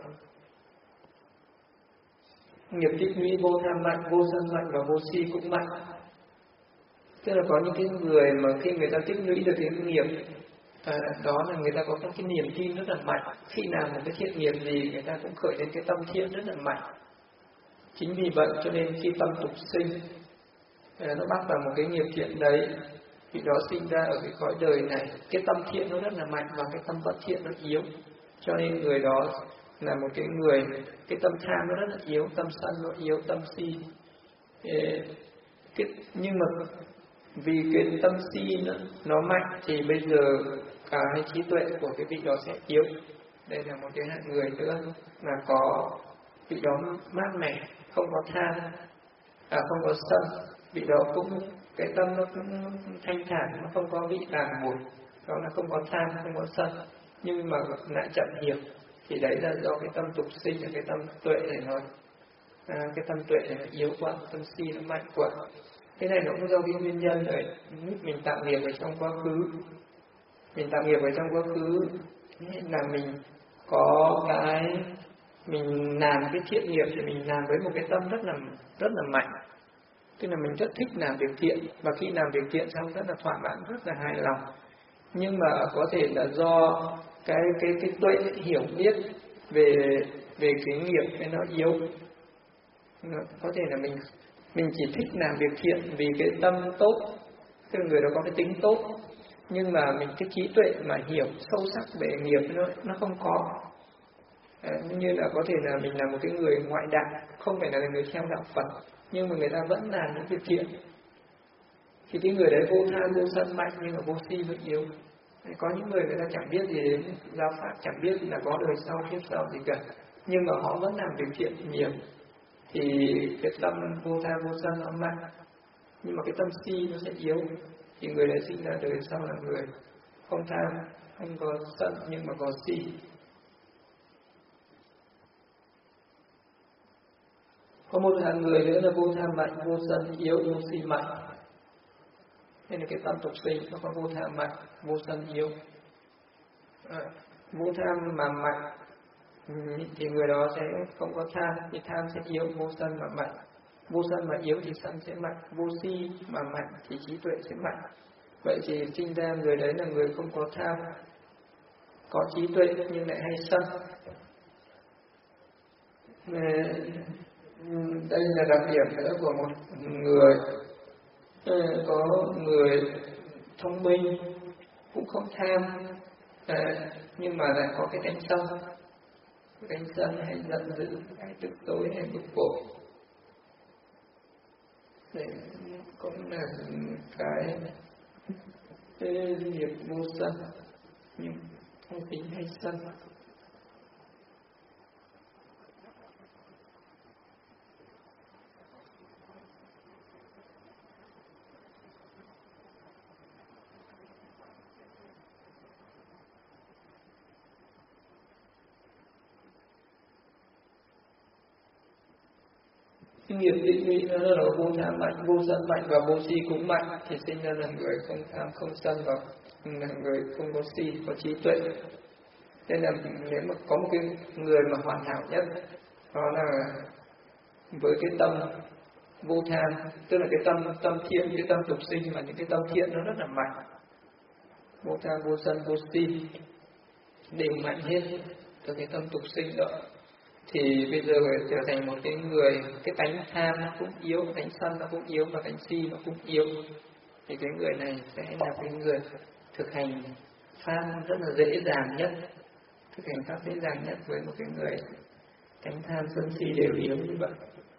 Nghiệp tích lũy vô tham mạnh, vô sân mạnh và vô si cũng mạnh. Tức là có những cái người mà khi người ta tích lũy được cái nghiệp đó là người ta có cái niềm tin rất là mạnh. Khi làm một cái thiện nghiệp gì người ta cũng khởi lên cái tâm thiện rất là mạnh. Chính vì vậy cho nên khi tâm tục sinh nó bắt vào một cái nghiệp thiện đấy, thì đó sinh ra ở cái cõi đời này, cái tâm thiện nó rất là mạnh và cái tâm bất thiện nó yếu. Cho nên người đó là một cái người, cái tâm tham nó rất là yếu, tâm sân nó yếu, tâm si. Nhưng mà vì cái tâm si nó mạnh thì bây giờ cái trí tuệ của cái vị đó sẽ yếu. Đây là một cái hạng người nữa là có vị đó mát mẻ, không có tham, không có sân. Vị đó cũng cái tâm nó cũng thanh thản, nó không có bị ràng buộc, đó là không có tham, không có sân. Nhưng mà lại chậm hiểu thì đấy là do cái tâm tục sinh, cái tâm tuệ này cái tâm tuệ này nó yếu quá, tâm si nó mạnh quá. Cái này nó cũng do cái nguyên nhân rồi mình tạo nghiệp ở trong quá khứ. Mình tạo nghiệp ở trong quá khứ là mình có cái mình làm cái thiện nghiệp thì mình làm với một cái tâm rất là mạnh. Tức là mình rất thích làm việc thiện, và khi làm việc thiện xong rất là thỏa mãn, rất là hài lòng. Nhưng mà có thể là do cái tuệ hiểu biết về cái nghiệp cái nó yếu. Có thể là mình chỉ thích làm việc thiện vì cái tâm tốt, tức là người đó có cái tính tốt, nhưng mà mình cái trí tuệ mà hiểu sâu sắc về nghiệp nó không có. Như là có thể là mình là một cái người ngoại đạo, không phải là người theo đạo Phật, nhưng mà người ta vẫn làm những việc thiện, thì cái người đấy vô tham vô sân mạnh nhưng mà vô si nó yếu. Có những người ta chẳng biết gì đến giáo pháp, chẳng biết là có đời sau kiếp sau gì cả, nhưng mà họ vẫn làm việc thiện nhiều, thì cái tâm vô tham vô sân nó mạnh, nhưng mà cái tâm si nó sẽ yếu, thì người đấy sinh ra đời sau là người không tham, không có sân nhưng mà có si. Có một hạng người nữa là vô tham mạnh, vô sân yếu, vô si mạnh. Nên là cái tâm tục sinh nó có vô tham mạnh, vô sân yếu. Vô tham mà mạnh thì người đó sẽ không có tham, thì tham sẽ yếu, vô sân mà mạnh. Vô sân mà yếu thì sân sẽ mạnh, vô si mà mạnh thì trí tuệ sẽ mạnh. Vậy thì sinh ra người đấy là người không có tham, có trí tuệ nhưng lại hay sân. Đây là đặc điểm nữa của một người. Có người thông minh cũng không tham, nhưng mà lại có cái tánh sân hay giận dữ, hay tức tối, hay bực bội. Đấy cũng là cái nghiệp vô sân, nhưng không tính hay sân. Cái nghiệp định vị nó là vô tham mạnh, vô sân mạnh và vô si cũng mạnh, thì sinh ra là người không tham không sân và là người không có si, có trí tuệ. Nên là nếu mà có một cái người mà hoàn hảo nhất, đó là với cái tâm vô tham, tức là cái tâm thiện, cái tâm tục sinh, mà những cái tâm thiện nó rất là mạnh. Vô tham, vô sân, vô si đều mạnh hết từ cái tâm tục sinh đó. Thì bây giờ trở thành một cái người, cái tánh tham nó cũng yếu, tánh sân nó cũng yếu và tánh si nó cũng yếu, thì cái người này sẽ là cái người thực hành pháp rất là dễ dàng nhất, thực hành pháp dễ dàng nhất với một cái người tánh tham sân si đều yếu như vậy.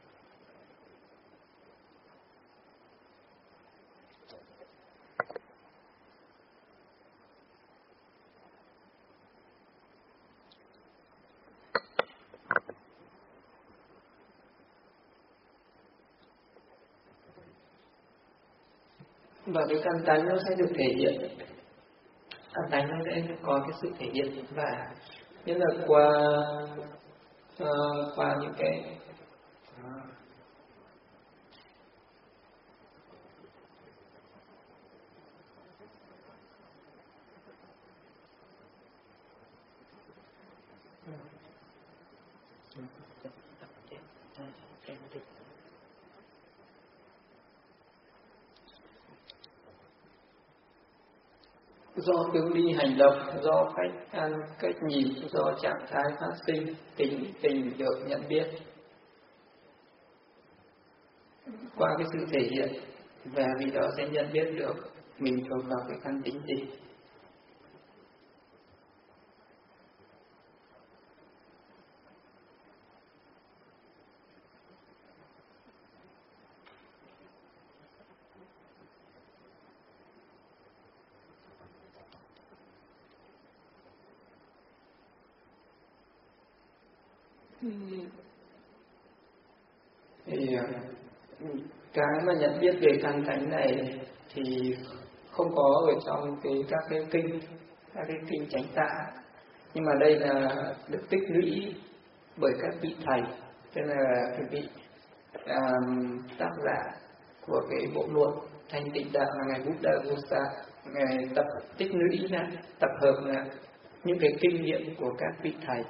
Và cái căn tánh nó sẽ được thể hiện, căn tánh nó sẽ có cái sự thể hiện, và nhất là qua những cái do hướng đi hành động, do cách ăn, cách nhìn, do trạng thái phát sinh, tình được nhận biết qua cái sự thể hiện, và vì đó sẽ nhận biết được mình thuộc vào cái căn tính gì. Thì cái mà nhận biết về căn tánh này thì không có ở trong các cái kinh chánh tạng, nhưng mà đây là được tích lũy bởi các vị thầy, tức là cái vị tác giả của cái bộ luận Thanh Tịnh Đạo là ngài Buddha Gosa, ngài tích lũy lại, tập hợp lại những cái kinh nghiệm của các vị thầy,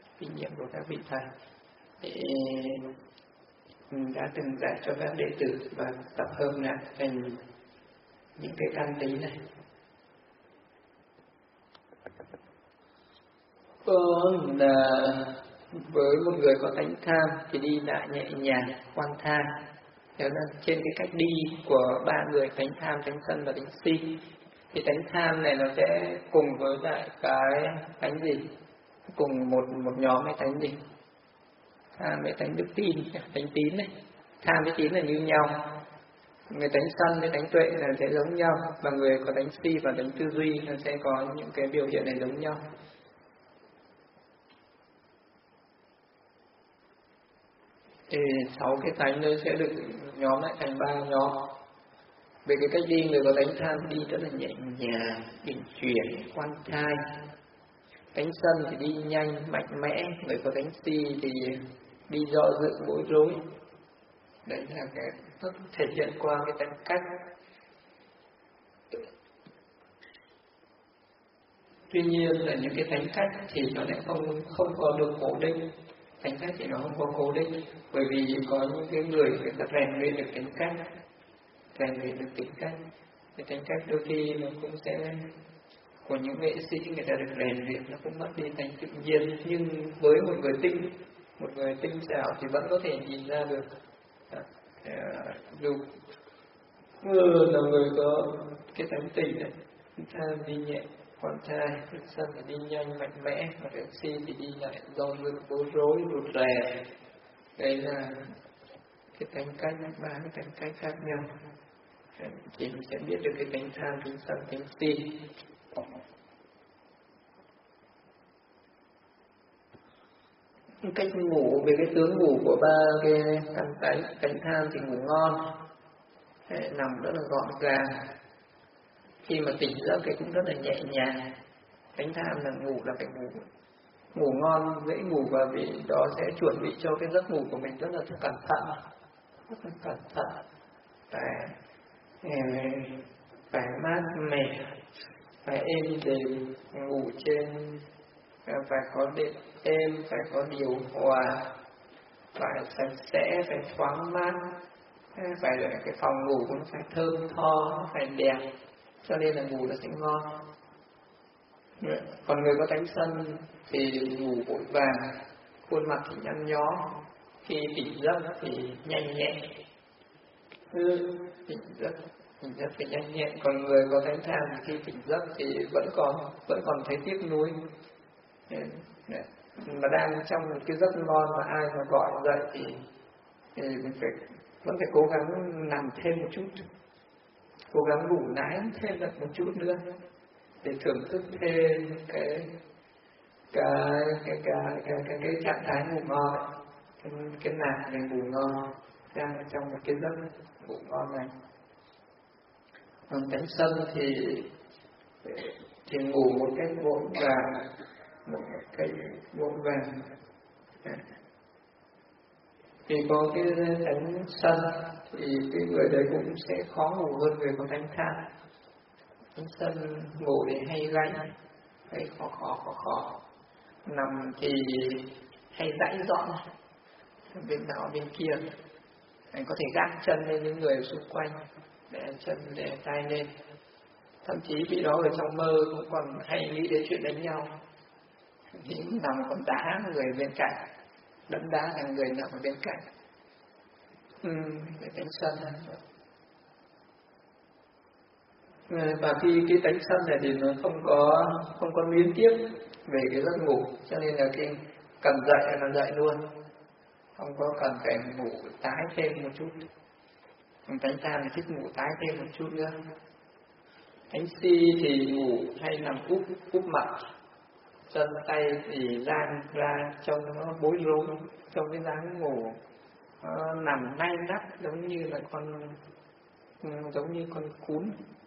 đã từng dạy cho các đệ tử và tập hợp lại thành những cái căn tính này. Là với một người có tánh tham thì đi lại nhẹ nhàng, khoan thai. Đó là trên cái cách đi của ba người, tánh tham, tánh sân và tánh si. Thì tánh tham này nó sẽ cùng với lại cái tánh gì? Cùng một nhóm với tánh gì? Tham với tánh đức tin, tánh tín này. Tham với tín là như nhau. Người tánh sân với tánh tuệ là sẽ giống nhau, và người có tánh si và tánh tư duy nó sẽ có những cái biểu hiện này giống nhau. Thì 6 cái tánh đấy sẽ được nhóm lại thành 3 nhóm. Về cái cách đi, người có tánh tham đi rất là nhẹ nhàng, bình chuyển, khoan thai. Tánh sân thì đi nhanh, mạnh mẽ. Người có tánh si thì đi do dự, bối rối. Đấy là cái thể hiện qua cái tánh cách. Tuy nhiên là những cái tánh cách thì nó lại không có được cố định. Tánh cách thì nó không có cố định, bởi vì có những cái người ta rèn luyện được tính cách, rèn luyện được tính cách. Cái tính cách đôi khi nó cũng sẽ, của những nghệ sĩ người ta được rèn luyện nó cũng mất đi tính tự nhiên, nhưng với một người tinh xảo thì vẫn có thể nhìn ra được. Dù là người có cái tánh tình này, tham đi nhẹ, khoan thai, sân thì đi nhanh mạnh mẽ, và cái si thì đi lại do dự, bối rối, rụt rè. Đây là cái tánh cách, ba cái tánh cách khác nhau. Thì mình sẽ biết được cái tánh tham, tánh sân, tánh si. Cách ngủ, về cái tướng ngủ của ba cái tánh tham thì ngủ ngon, nằm rất là gọn gàng. Khi mà tỉnh giấc thì cũng rất là nhẹ nhàng. Tánh tham là ngủ là phải ngủ ngon, dễ ngủ, và vì đó sẽ chuẩn bị cho cái giấc ngủ của mình rất là cẩn thận, phải mát mẻ, phải êm đềm, ngủ trên phải có đệm êm, phải có điều hòa, phải sạch sẽ, phải thoáng mát, phải là cái phòng ngủ cũng phải thơm tho, nó phải đẹp, cho nên là ngủ nó sẽ ngon. Còn người có tánh sân thì ngủ vội vàng, khuôn mặt thì nhăn nhó, khi tỉnh giấc thì nhanh nhẹn, tỉnh giấc Tỉnh giấc phải nhanh nhẹn, còn người có tánh tham khi tỉnh giấc thì vẫn còn thấy tiếc nuối. Mà đang trong một cái giấc ngon mà ai mà gọi dậy thì mình vẫn phải cố gắng nằm thêm một chút, cố gắng ngủ nái thêm được một chút nữa để thưởng thức thêm cái trạng thái ngủ ngon, cái nạp để ngủ ngon đang trong một cái giấc ngủ ngon này. Còn tánh sân thì ngủ một cách vội vàng, một cách vội vàng. Thì có cái tánh sân thì cái người đấy cũng sẽ khó ngủ hơn người có tánh tham. Tánh sân ngủ thì hay gánh, hay khó, nằm thì hay dãy dọn bên nào bên kia. Anh có thể gác chân lên những người xung quanh, để chân để tay lên. Thậm chí khi đó ở trong mơ cũng còn hay nghĩ đến chuyện đánh nhau, thì nằm còn đá người bên cạnh, đấm đá là người nằm ở bên cạnh. Cái tánh sân này. Và khi cái tánh sân này thì nó không có luyến tiếc về cái giấc ngủ, cho nên là khi cần dậy là dậy luôn, không có cần phải ngủ tái thêm một chút. Còn tánh tham thì thích ngủ tái thêm một chút nữa. Tánh si thì ngủ hay nằm úp mặt, chân tay thì dang ra trông nó bối rối, trong cái dáng ngủ nằm nay nắp giống như là con cún,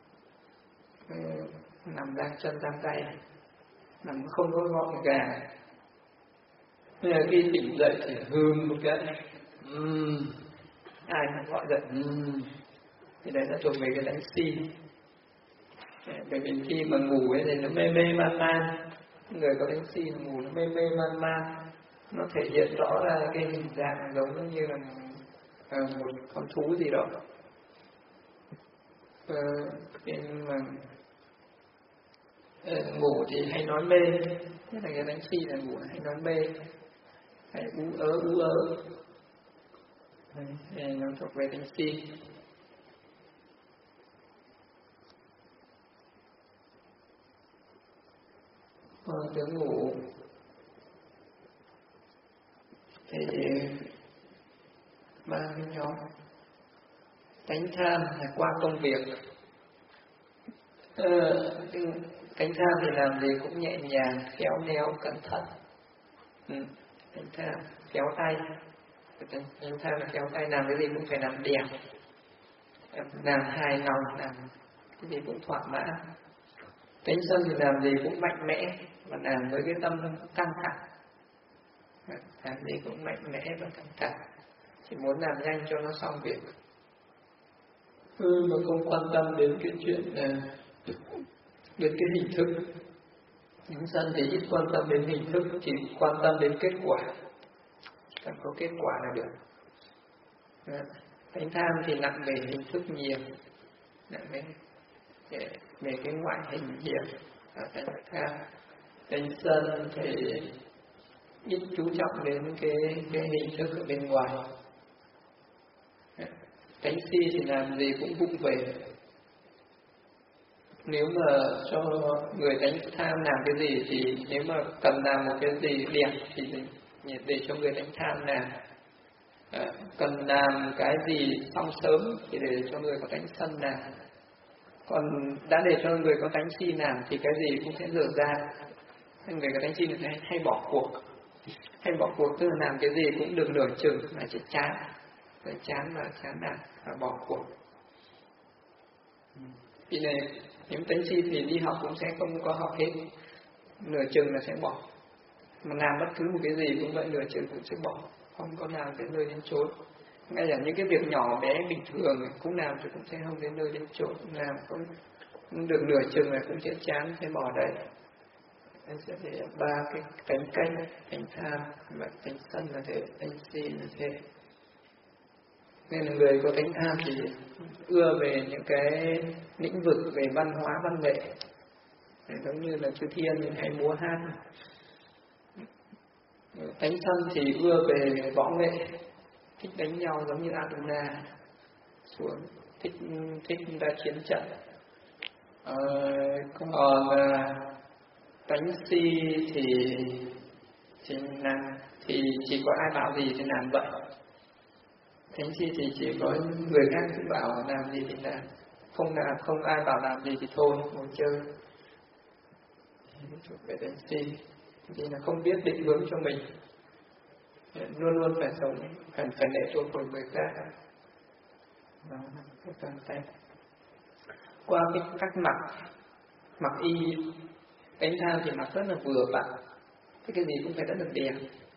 nằm dang chân dang tay, nằm không có gọn gàng. Nên là khi tỉnh dậy thì hương một cái, ai mà gọi dậy thì đấy là thuộc về cái tánh si. Bởi vì khi mà ngủ ấy thì nó mê mê man man, người có tánh si ngủ nó mê mê man man, nó thể hiện rõ ra cái hình dạng giống như là một con thú gì đó. Nhưng mà ngủ thì hay nói mê, nhất là cái tánh si là ngủ hay nói mê, hay ú ớ. Nó thuộc về tánh si. Tiếng ngủ thì ba cái nhóm. Tánh tham là qua công việc. Tánh tham thì làm gì cũng nhẹ nhàng, khéo léo, cẩn thận. Tánh tham khéo tay. Tánh tham là khéo tay, làm cái gì cũng phải làm đẹp, làm hài lòng, làm cái gì cũng thỏa mãn. Tánh sân thì làm gì cũng mạnh mẽ và làm với cái tâm căng thẳng, làm gì cũng mạnh mẽ và căng thẳng, chỉ muốn làm nhanh cho nó xong việc, mà không quan tâm đến cái chuyện đến cái hình thức. Tánh sân thì ít quan tâm đến hình thức, chỉ quan tâm đến kết quả, cần có kết quả là được. Tánh tham thì nặng về hình thức nhiều, nặng về cái ngoại hình nhiều. Tánh tham. Tánh sân thì ít chú trọng đến cái hình thức ở bên ngoài. Tánh si thì làm gì cũng vụng về. Nếu mà cho người tánh tham làm cái gì thì nếu mà cần làm một cái gì đẹp thì để cho người tánh tham làm. Cần làm cái gì xong sớm thì để cho người có tánh sân làm. Còn đã để cho người có tánh si làm thì cái gì cũng sẽ dở ra. Người có tánh si thì hay bỏ cuộc. Hay bỏ cuộc tức là làm cái gì cũng được nửa chừng mà chỉ chán. Rồi chán nản và bỏ cuộc. Vì này nếu tánh si thì đi học cũng sẽ không có học hết, nửa chừng là sẽ bỏ. Mà làm bất cứ một cái gì cũng vậy, nửa chừng cũng sẽ bỏ, không có làm đến nơi đến chốn. Ngay cả những cái việc nhỏ bé bình thường cũng làm thì cũng sẽ không đến nơi đến chốn, làm cũng được nửa chừng là cũng sẽ chán, sẽ bỏ đấy. Nên sẽ để ba cái cánh canh, tánh tham và tánh sân là thế, tánh si là thế. Nên là người có tánh tham thì ưa về những cái lĩnh vực về văn hóa văn nghệ, giống như là Chư Thiên hay múa hát. Tánh sân thì ưa về võ nghệ, thích đánh nhau giống như Atuna xuống thích ra chiến trận. Còn tánh si thì chỉ có ai bảo gì thì làm vậy. Tánh si thì chỉ có người khác cứ bảo làm gì thì làm, không ai bảo làm gì thì thôi, ngồi chơi. Thuộc về tánh si thì là không biết định hướng cho mình, luôn luôn phải sống phải lệ thuộc vào người khác. Đó là cái toàn tay. Qua cái cách mặc y, cánh tham thì mặc rất là vừa vặn, cái gì cũng phải rất là đẹp.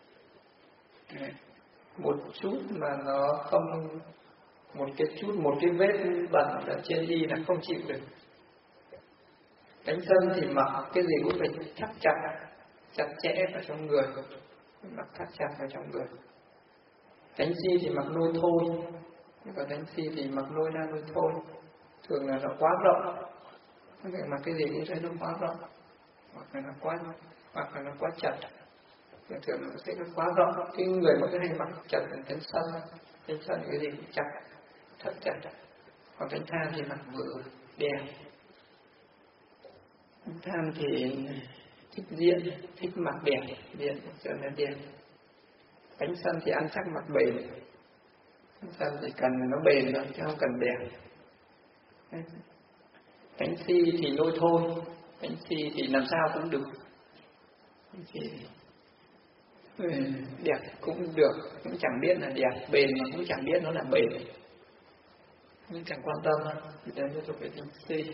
Một chút mà nó không, một cái vết bẩn ở trên y là không chịu được. Cánh sân thì mặc cái gì cũng phải chắc chặt chẽ vào trong người, mặc thắt chặt vào trong người. Cánh si thì mặc lôi thôi, còn cánh si thì mặc lôi ra lôi thôi, thường là nó quá rộng, mặc cái gì cũng thấy nó quá rộng, hoặc là nó quá chặt. Thường nó sẽ quá rộng. Cái người mà cứ hay mặc chặt là cánh sân cái gì cũng chặt, thật chặt. Còn cánh tham thì mặc vừa đẹp. Cánh tham thì thích diện, thích mặc đẹp, diện cho nên đẹp. Cánh sân thì ăn chắc mặc bền, cánh sân chỉ cần nó bền thôi chứ không cần đẹp. Cánh si thì lôi thôi, cánh si thì làm sao cũng được. Cánh si đẹp cũng được, cũng chẳng biết là đẹp, bền mà cũng chẳng biết nó là bền, nhưng chẳng quan tâm. Thì đến với thuộc về cánh si.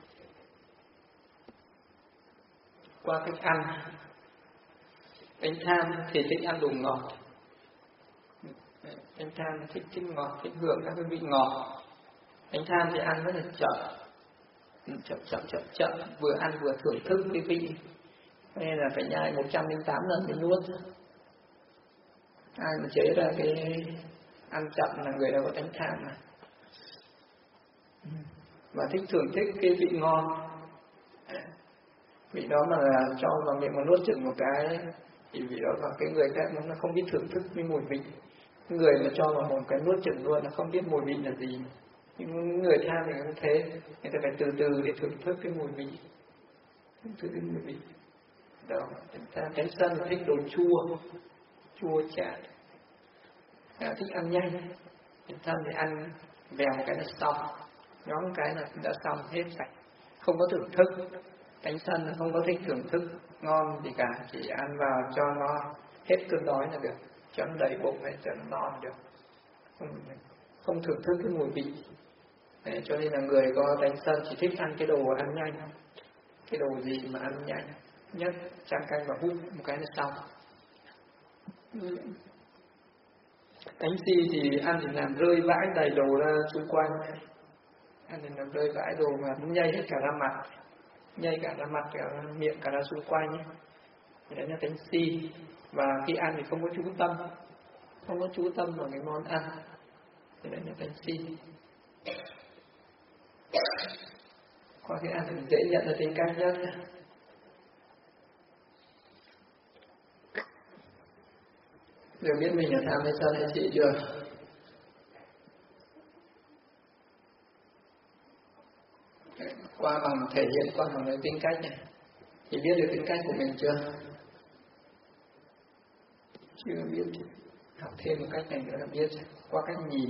Qua cách ăn, cánh tham thì thích ăn đồ ngọt. Cánh tham thích ngọt, thích hưởng các cái vị ngọt. Cánh tham thì ăn rất là chậm, vừa ăn vừa thưởng thức cái vị, nên là phải nhai 108 lần mới nuốt. Ai mà chế ra cái ăn chậm là người đó có cánh tham mà. Và thích thưởng thức cái vị ngon, vị đó mà cho vào miệng mà nuốt chừng một cái thì vị đó vào cái người khác nó không biết thưởng thức cái mùi vị. Người mà cho vào một cái nuốt chừng luôn, nó không biết mùi vị là gì. Nhưng người tham thì cũng thế, người ta phải từ từ để thưởng thức cái mùi vị, đó. Cánh sân là thích đồ chua chát, thích ăn nhanh. Cánh tham thì ăn vèo một cái là xong, nhóm cái là đã xong hết sạch, không có thưởng thức. Cánh sân là không có thích thưởng thức ngon gì cả, chỉ ăn vào cho nó hết cơn đói là được, cho nó đầy bụng hay cho nó no được, không thưởng thức cái mùi vị. Đấy, cho nên là người có cánh sân chỉ thích ăn cái đồ ăn nhanh, cái đồ gì mà ăn nhanh nhất, chan canh và hút một cái là xong. Cánh si thì ăn thì làm rơi vãi đầy đồ ra xung quanh, ăn thì làm rơi vãi đồ mà cũng nhây hết cả ra mặt, cả ra miệng, cả ra xung quanh ấy. Thì đấy là cánh si. Và khi ăn thì không có chú tâm vào cái món ăn, thì đấy là cánh si. Qua cái ăn thì dễ nhận ra tính cách nhất. Giờ biết mình là tham hay sân hay chị chưa? Qua bằng thể hiện, qua bằng cái tính cách này thì biết được tính cách của mình chưa? Chưa biết, học thêm một cách này nữa là biết. Qua cách nhìn,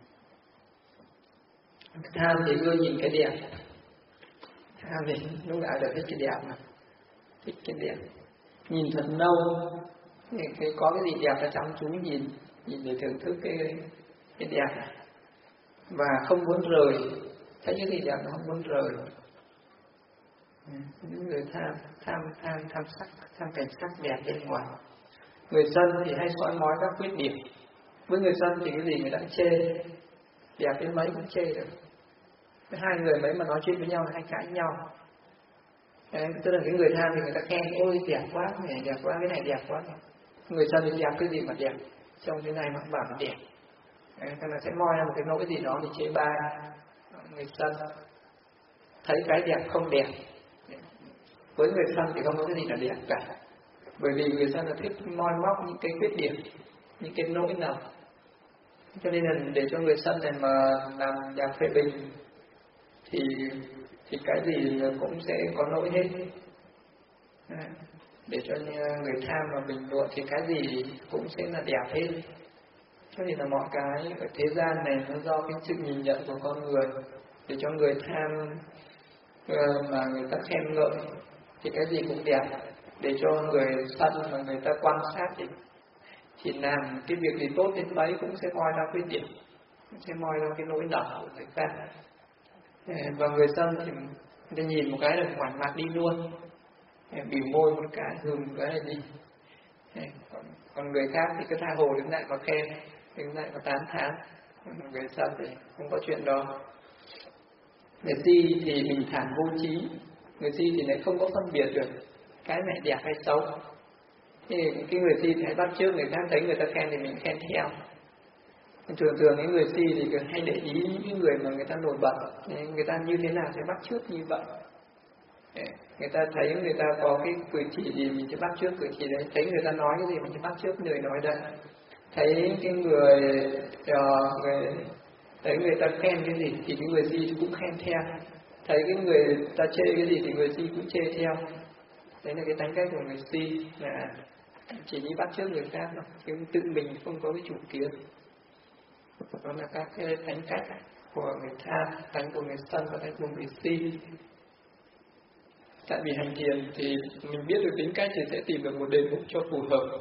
tham thì ưa nhìn cái đẹp, tham thì lúc nào đều thích cái đẹp mà, thích cái đẹp, nhìn thật lâu, có cái gì đẹp là chăm chú nhìn để thưởng thức cái đẹp này, và không muốn rời. Thấy cái gì đẹp nó không muốn rời. Những người tham sắc, tham cảnh sắc đẹp bên ngoài. Người sân thì hay soi mói các khuyết điểm. Với người sân thì cái gì người ta chê, đẹp đến mấy cũng chê được. Hai người mấy mà nói chuyện với nhau hay cãi nhau. Đấy, tức là cái người tham thì người ta khen, ôi đẹp quá, cái này đẹp quá, cái này đẹp quá. Người sân thì đẹp cái gì mà đẹp, trong cái này mà cũng bảo là đẹp. Đấy, thế là sẽ moi ra một cái nỗi gì đó thì chế bai. Người sân thấy cái đẹp không đẹp. Với người sân thì không có cái gì là đẹp cả, bởi vì người sân là thích moi móc những cái khuyết điểm, những cái nỗi nào. Cho nên là để cho người sân này mà làm nhà phê bình thì cái gì cũng sẽ có lỗi hết. Để cho người tham mà bình luận thì cái gì cũng sẽ là đẹp hết. Cho nên là mọi cái ở thế gian này nó do cái sự nhìn nhận của con người. Để cho người tham mà người ta khen ngợi thì cái gì cũng đẹp. Để cho người sân mà người ta quan sát thì làm cái việc gì tốt đến mấy cũng sẽ moi ra khuyết điểm, sẽ moi ra cái lỗi lầm của người ta. Và người sân thì người ta nhìn một cái là ngoảnh mặt đi luôn, bỉu môi một cái, hừm một cái là đi. Còn người khác thì cứ tha hồ đứng lại mà khen, đứng lại mà tán thán. Người sân thì không có chuyện đó. Người si thì bình thản vô trí, người si thì lại không có phân biệt được cái này đẹp hay xấu. Thì cái người si thì hãy bắt chước người khác, thấy người ta khen thì mình khen theo. Thường những người si thì hay để ý những người mà người ta nổi bật, người ta như thế nào sẽ bắt chước như vậy. Người ta thấy người ta có cái cử chỉ gì mình sẽ bắt chước cử chỉ đấy, thấy người ta nói cái gì mình sẽ bắt chước người nói đấy. Thấy cái người thấy người ta khen cái gì thì cái người si cũng khen theo, thấy cái người ta chê cái gì thì người si cũng chê theo. Đấy là cái tính cách của người si, là chỉ đi bắt chước người khác thôi, chứ tự mình không có cái chủ kiến. Đó là các cái tính cách của người tham, tánh của người sân và tánh của người si. Tại vì hành thiền thì mình biết được tính cách thì sẽ tìm được một đề mục cho phù hợp.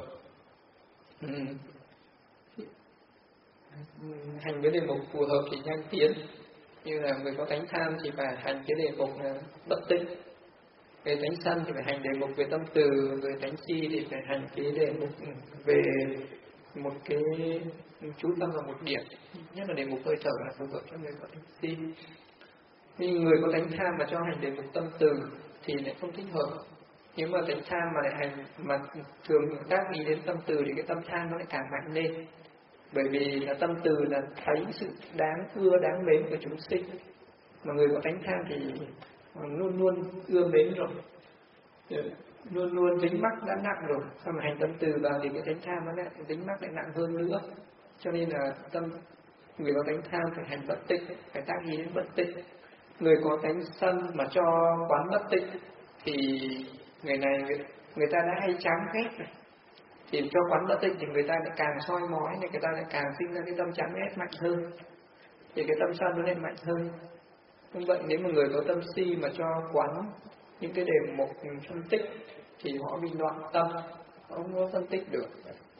Hành với đề mục phù hợp thì nhanh tiến. Như là người có tánh tham thì phải hành cái đề mục là bất tích. Về tánh sân thì phải hành đề mục về tâm từ. Về tánh si thì phải hành cái đề mục về một cái chú tâm vào một điểm, nhất là đề mục hơi thở là phù hợp cho người có tánh si. Nhưng người có tánh tham mà cho hành đề mục tâm từ thì lại không thích hợp. Nếu mà tánh tham mà lại hành mà thường tác ý đến tâm từ thì cái tâm tham nó lại càng mạnh lên. Bởi vì là tâm từ là thấy sự đáng ưa đáng mến của chúng sinh, mà người có tánh tham thì luôn luôn ưa mến rồi, luôn luôn dính mắc đã nặng rồi, sao mà hành tâm từ vào thì cái tánh tham nó lại dính mắc lại nặng hơn nữa. Cho nên là người có tánh tham phải hành bất tịnh, phải tác ý đến bất tịnh. Người có tánh sân mà cho quán bất tịnh thì người này người ta đã hay chán ghét rồi, thì cho quán bất tịnh thì người ta lại càng soi mói, thì người ta lại càng sinh ra cái tâm chán ghét mạnh hơn, thì cái tâm sân nó lên mạnh hơn. Như vậy nếu mà người có tâm si mà cho quán những cái đề mục phân tích thì họ bị loạn tâm, họ không có phân tích được.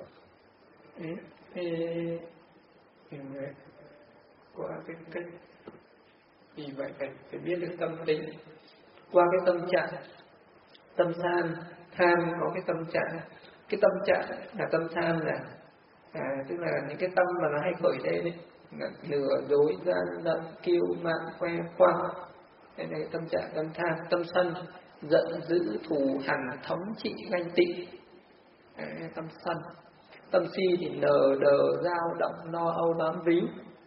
Qua cái cách vì vậy phải biết được tâm tính. Qua cái tâm trạng, tâm tham có cái tâm trạng, cái tâm trạng là tâm tham là tức là những cái tâm mà nó hay khởi lên đấy, lừa dối gian lận kiêu mạn khoe khoang. Đây là tâm trạng tâm tham. Tâm sân giận dữ thù hằn thống trị ganh tị, tâm sân. Tâm si thì nờ đờ dao động lo âu bám víu.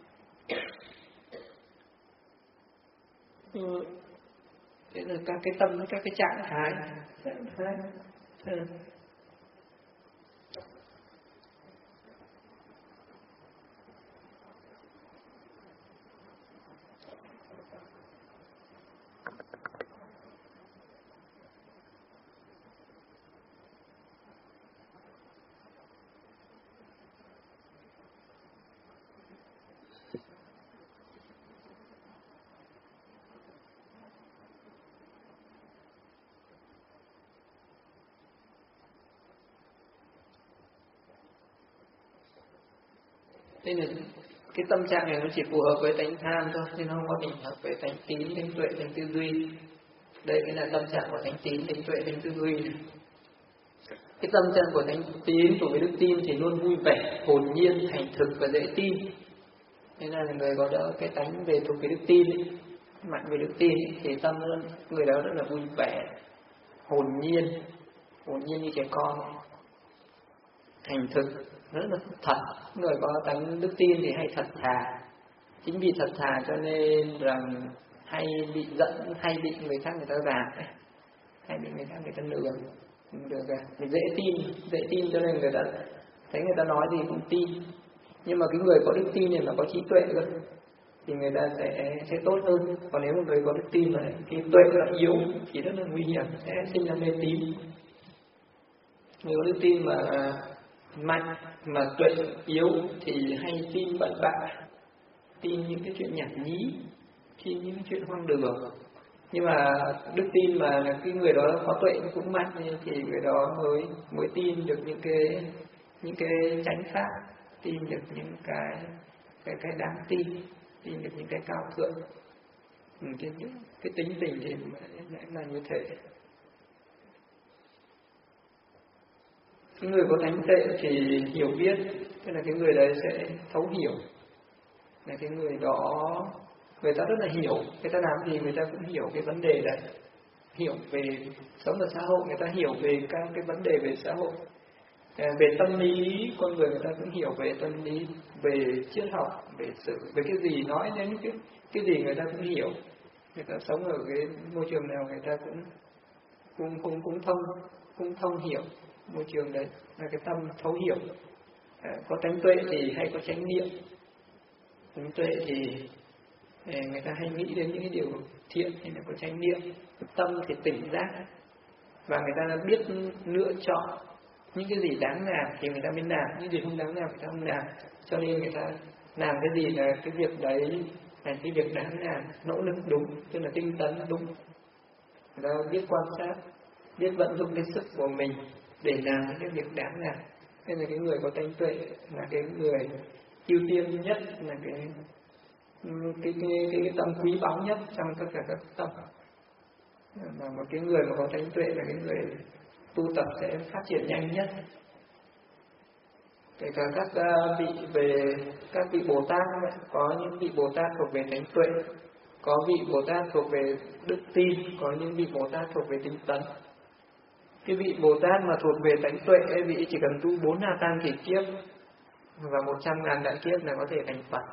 Thế là các cái tâm, các cái trạng thái. Nên là cái tâm trạng này nó chỉ phù hợp với tánh tham thôi, nên nó không có thích hợp với tánh tín, tánh tuệ, tánh tư duy. Đây mới là tâm trạng của tánh tín, tánh tuệ, tánh tư duy. Cái tâm trạng của tánh tín thuộc về đức tin thì luôn vui vẻ, hồn nhiên, thành thực và dễ tin. Nên là người có đỡ cái tánh về thuộc về đức tin, mạnh về đức tin thì tâm người đó rất là vui vẻ, hồn nhiên như trẻ con, thành thực, rất là thật. Người có tánh đức tin thì hay thật thà. Chính vì thật thà cho nên rằng hay bị giận, hay bị người khác người ta gạt, hay bị người khác người ta lừa, được dễ tin cho nên người ta thấy người ta nói gì cũng tin. Nhưng mà cái người có đức tin này mà có trí tuệ cơ thì người ta sẽ tốt hơn. Còn nếu một người có đức tin mà cái tuệ lại yếu thì rất là nguy hiểm, sẽ sinh ra mê tín. Người có đức tin mà mạnh mà tuệ yếu thì hay tin bậy bạ, tin những cái chuyện nhảm nhí, tin những cái chuyện hoang đường. Nhưng mà đức tin mà cái người đó có tuệ cũng mạnh thì người đó mới tin được những cái chánh pháp, tin được những cái đáng tin được những cái cao thượng. Cái tính tình thì lại là như thế. Cái người có tánh tuệ thì hiểu biết, tức là cái người đấy sẽ thấu hiểu, là cái người đó người ta rất là hiểu, người ta làm gì người ta cũng hiểu cái vấn đề đấy, hiểu về sống ở xã hội, người ta hiểu về các cái vấn đề về xã hội, về tâm lý con người ta cũng hiểu về tâm lý, về triết học, về sự, về cái gì nói đến cái gì người ta cũng hiểu. Người ta sống ở cái môi trường nào người ta cũng thông hiểu môi trường đấy, là cái tâm thấu hiểu. Có tánh tuệ thì hay có chánh niệm. Tánh tuệ thì người ta hay nghĩ đến những cái điều thiện, hay là có chánh niệm. Tâm thì tỉnh giác và người ta biết lựa chọn những cái gì đáng làm thì người ta mới làm, những gì không đáng làm người ta không làm. Cho nên người ta làm cái gì là cái việc đấy là cái việc đáng làm, nỗ lực đúng, tức là tinh tấn đúng. Người ta biết quan sát, biết vận dụng cái sức của mình để làm những cái việc đáng làm. Nên là cái người có tánh tuệ là cái người ưu tiên nhất, là cái tâm quý báu nhất trong tất cả các tâm. Mà một cái người mà có tánh tuệ là cái người tu tập sẽ phát triển nhanh nhất. Kể cả các vị Bồ Tát, có những vị Bồ Tát thuộc về tánh tuệ, có vị Bồ Tát thuộc về đức tin, có những vị Bồ Tát thuộc về tinh tấn. Cái vị Bồ Tát mà thuộc về tánh tuệ, vị chỉ cần tu 4 A Tăng kỳ kiếp và 100.000 đại kiếp là có thể thành Phật.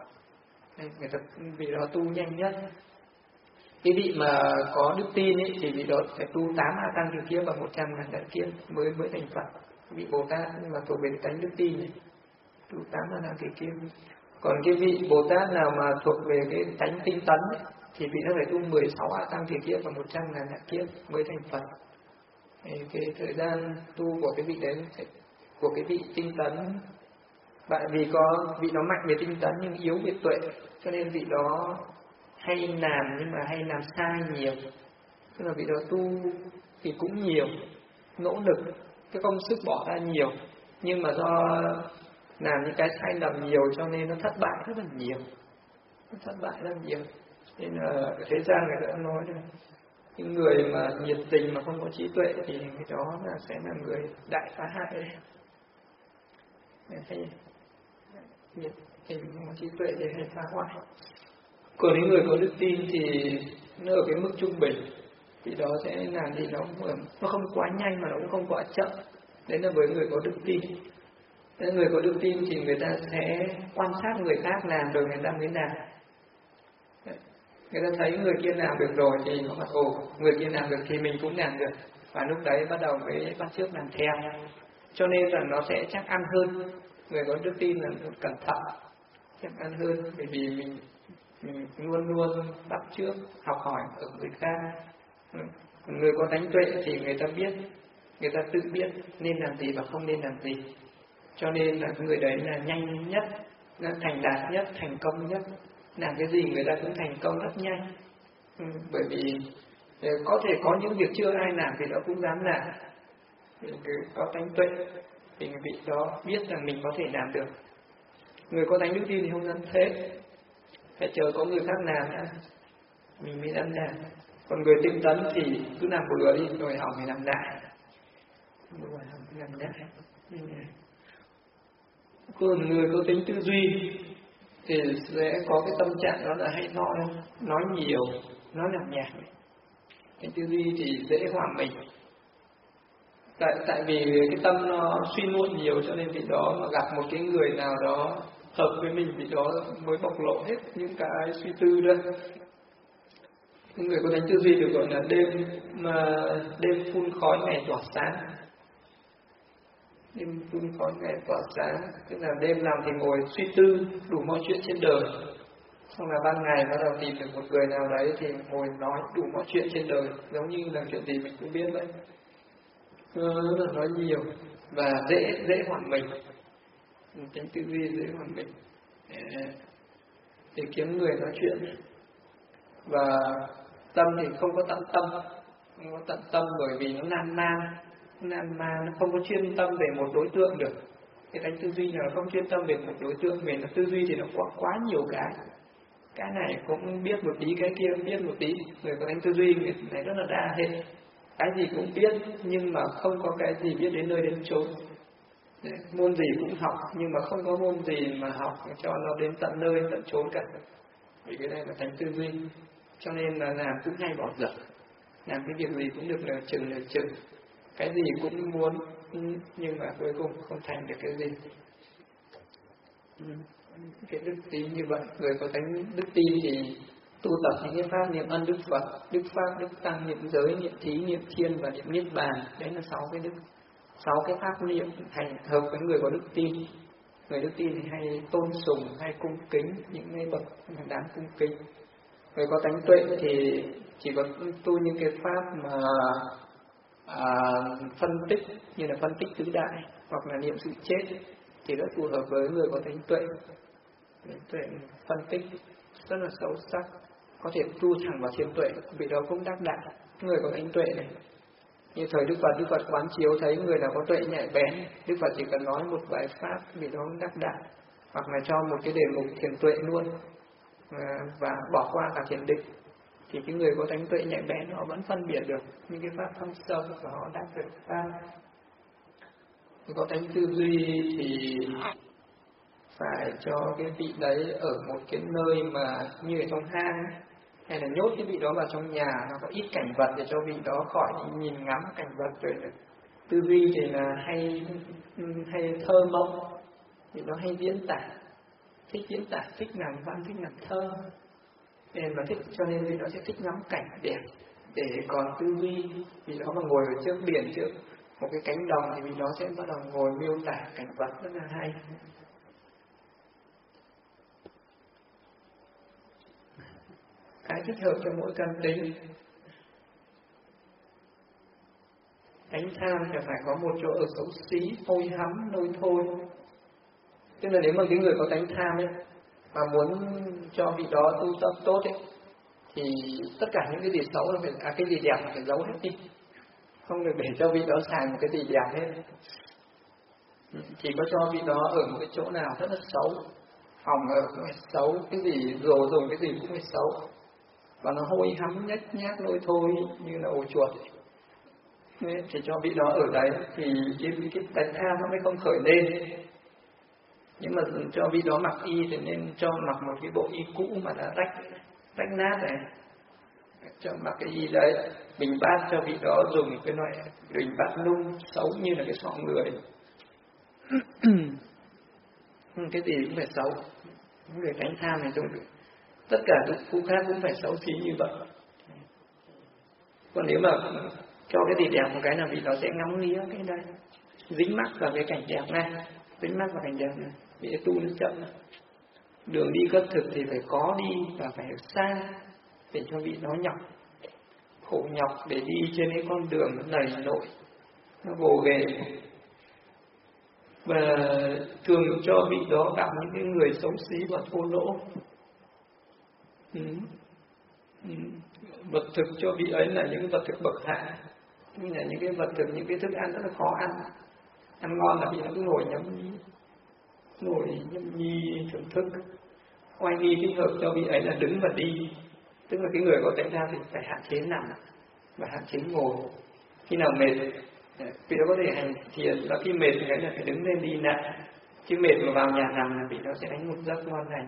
Vị đó tu nhanh nhất. Cái vị mà có đức tin ấy, thì vị đó phải tu 8 A Tăng kỳ kiếp và 100.000 đại kiếp mới thành Phật. Vị Bồ Tát mà thuộc về tánh đức tin này, tu 8 A Tăng kỳ kiếp. Còn cái vị Bồ Tát nào mà thuộc về cái tánh tinh tấn ấy, thì vị đó phải tu 16 A Tăng kỳ kiếp và 100.000 đại kiếp mới thành Phật. Cái thời gian tu của cái vị đấy, của cái vị tinh tấn, tại vì có vị nó mạnh về tinh tấn nhưng yếu về tuệ, cho nên vị đó hay làm nhưng mà hay làm sai nhiều. Tức là vị đó tu thì cũng nhiều, nỗ lực, cái công sức bỏ ra nhiều, nhưng mà do làm những cái sai lầm nhiều cho nên nó thất bại rất là nhiều. Nó thất bại rất là nhiều. Nên là thế gian người ta nói là những người mà nhiệt tình mà không có trí tuệ thì cái đó là sẽ là người đại phá hại đấy. Hay nhiệt tình không có trí tuệ thì hay phá hoại. Còn những người có đức tin thì nó ở cái mức trung bình, thì đó sẽ làm gì nó không quá nhanh mà nó cũng không quá chậm. Đấy là với người có đức tin. Nên người có đức tin thì người ta sẽ quan sát người khác làm rồi người ta mới làm. Người ta thấy người kia làm được rồi thì nó bảo người kia làm được thì mình cũng làm được, và lúc đấy bắt đầu mới bắt chước làm theo. Cho nên là nó sẽ chắc ăn hơn. Người có đức tin là cẩn thận, chắc ăn hơn, bởi vì mình luôn luôn bắt chước học hỏi ở người khác. Người có tánh tuệ thì người ta biết, người ta tự biết nên làm gì và không nên làm gì. Cho nên là người đấy là nhanh nhất, là thành đạt nhất, thành công nhất. Làm cái gì người ta cũng thành công rất nhanh. Bởi vì có thể có những việc chưa ai làm thì nó cũng dám làm. Vì có tánh tuệ thì người vị đó biết rằng mình có thể làm được. Người có tánh đức tin thì không dám thế, phải chờ có người khác làm đã mình mới dám làm. Còn người tinh tấn thì cứ làm bừa đi rồi hỏng thì làm lại. Còn người có tính tư duy thì sẽ có cái tâm trạng đó là hay nói nhiều, nói làm nhảm. Cái tư duy thì dễ hòa mình. Tại vì cái tâm nó suy luận nhiều cho nên vị đó mà gặp một cái người nào đó hợp với mình, vị đó mới bộc lộ hết những cái suy tư ra. Những người có tánh tư duy được gọi là đêm phun khói ngày tỏa sáng. đêm đun khói ngày tỏa sáng, tức là đêm làm thì ngồi suy tư đủ mọi chuyện trên đời, xong là ban ngày bắt đầu tìm được một người nào đấy thì ngồi nói đủ mọi chuyện trên đời, giống như là chuyện gì mình cũng biết vậy. Rất là nói nhiều và dễ hoàn mình, tránh tư duy dễ hoàn mình để kiếm người nói chuyện. Và tâm thì không có tận tâm, không có tận tâm bởi vì nó nan man, nó không có chuyên tâm về một đối tượng được. Cái tánh tư duy là nó không chuyên tâm về một đối tượng, về nó tư duy thì nó quá nhiều cái này cũng biết một tí, cái kia cũng biết một tí. Người có tánh tư duy người này rất là đa hệ, cái gì cũng biết nhưng mà không có cái gì biết đến nơi đến chốn. Đấy, môn gì cũng học nhưng mà không có môn gì mà học cho nó đến tận nơi tận chốn cả. Vì cái này là tánh tư duy, cho nên là làm cũng hay bỏ dở, làm cái việc gì cũng được là chừng, cái gì cũng muốn nhưng mà cuối cùng không thành được cái gì. Cái đức tín như vậy, người có tánh đức tin thì tu tập những cái pháp niệm ân đức Phật, đức pháp, đức tăng, niệm giới, niệm thí, niệm thiên và niệm niết bàn. Đấy là 6 cái pháp niệm thành hợp với người có đức tin. Người đức tin thì hay tôn sùng, hay cung kính những cái bậc đáng cung kính. Người có tánh tuệ thì chỉ có tu những cái pháp mà phân tích, như là phân tích tứ đại hoặc là niệm sự chết thì rất phù hợp với người có tánh tuệ. Tuệ phân tích rất là sâu sắc, có thể tu thẳng vào thiền tuệ, vì đó cũng đắc đạo. Người có tánh tuệ này, như thời Đức Phật quán chiếu thấy người nào có tuệ nhạy bén, Đức Phật chỉ cần nói một vài pháp vì đó cũng đắc đạo, hoặc là cho một cái đề mục thiền tuệ luôn và bỏ qua cả thiền định, thì cái người có tánh tuệ nhạy bén họ vẫn phân biệt được những cái pháp thâm sâu và họ đắc được pháp. Người có tánh tư duy thì phải cho cái vị đấy ở một cái nơi mà như ở trong hang, hay là nhốt cái vị đó vào trong nhà, nó có ít cảnh vật để cho vị đó khỏi nhìn ngắm cảnh vật. Rồi tư duy thì là hay thơ mộng, thì nó hay diễn tả, thích diễn tả, thích làm văn, thích làm thơ, nên mà thích, cho nên vị đó sẽ thích ngắm cảnh đẹp. Để còn tư duy, vị đó mà ngồi ở trước biển, trước một cái cánh đồng thì vị đó sẽ bắt đầu ngồi miêu tả cảnh vật rất là hay. Cái thích hợp cho mỗi căn tính. Tánh tham thì phải có một chỗ ở xấu xí, hôi hắm, lôi thôi. Tức là nếu mà cái người có tánh tham ấy, mà muốn cho vị đó tu tập tốt ấy, thì tất cả những cái gì xấu là phải, cái gì đẹp là phải giấu hết đi, không được để cho vị đó xài một cái gì đẹp hết. Chỉ có cho vị đó ở một cái chỗ nào rất là xấu, phòng ở cũng phải xấu, cái gì đồ dùng cái gì cũng phải xấu, và nó hôi hắm nhếch nhác lôi thôi như là ổ chuột. Nên thì cho vị đó ở đấy thì cái tánh tham nó mới không khởi lên. Nhưng mà cho vị đó mặc y thì nên cho mặc một cái bộ y cũ mà đã rách nát này, cho mặc cái y đấy. Bình bát cho vị đó dùng cái loại bình bát nung xấu như là cái sọ người. Cái gì cũng phải xấu. Người tánh tham này trong tất cả các khu khác cũng phải xấu xí như vậy. Còn nếu mà cho cái gì đẹp một cái là vị đó sẽ ngắm nghía cái đây, dính mắc vào cái cảnh đẹp này, dính mắc vào cảnh đẹp này, bị tu nó chậm. Đường đi khất thực thì phải có đi và phải xa, để cho vị nó khổ nhọc để đi trên cái con đường nó lầy lội, nó gồ ghề. Và thường cho vị đó gặp những cái người xấu xí và thô lỗ. Vật thực cho vị ấy là những vật thực bậc hạ, như là những cái vật thực, những cái thức ăn rất là khó ăn ngon là vì nó cứ ngồi nhâm nhi thưởng thức. Oai nghi thích hợp cho vị ấy là đứng và đi, tức là cái người có tánh tham thì phải hạn chế nằm và hạn chế ngồi. Khi nào mệt vì đó có thể hành thiền, và khi mệt thì cái là phải đứng lên đi lại, chứ mệt mà vào nhà nằm là vì nó sẽ đánh một giấc ngon lành.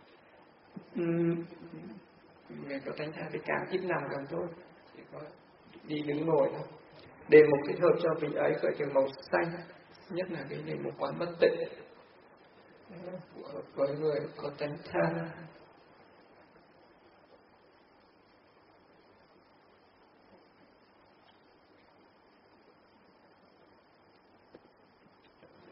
Người có tánh tham thì càng ít nằm càng tốt, chỉ có đi đứng ngồi thôi. Đề mục thích hợp cho vị ấy cởi trường màu xanh, nhất là cái đề mục quán bất tịnh, phù hợp với người có tánh tham.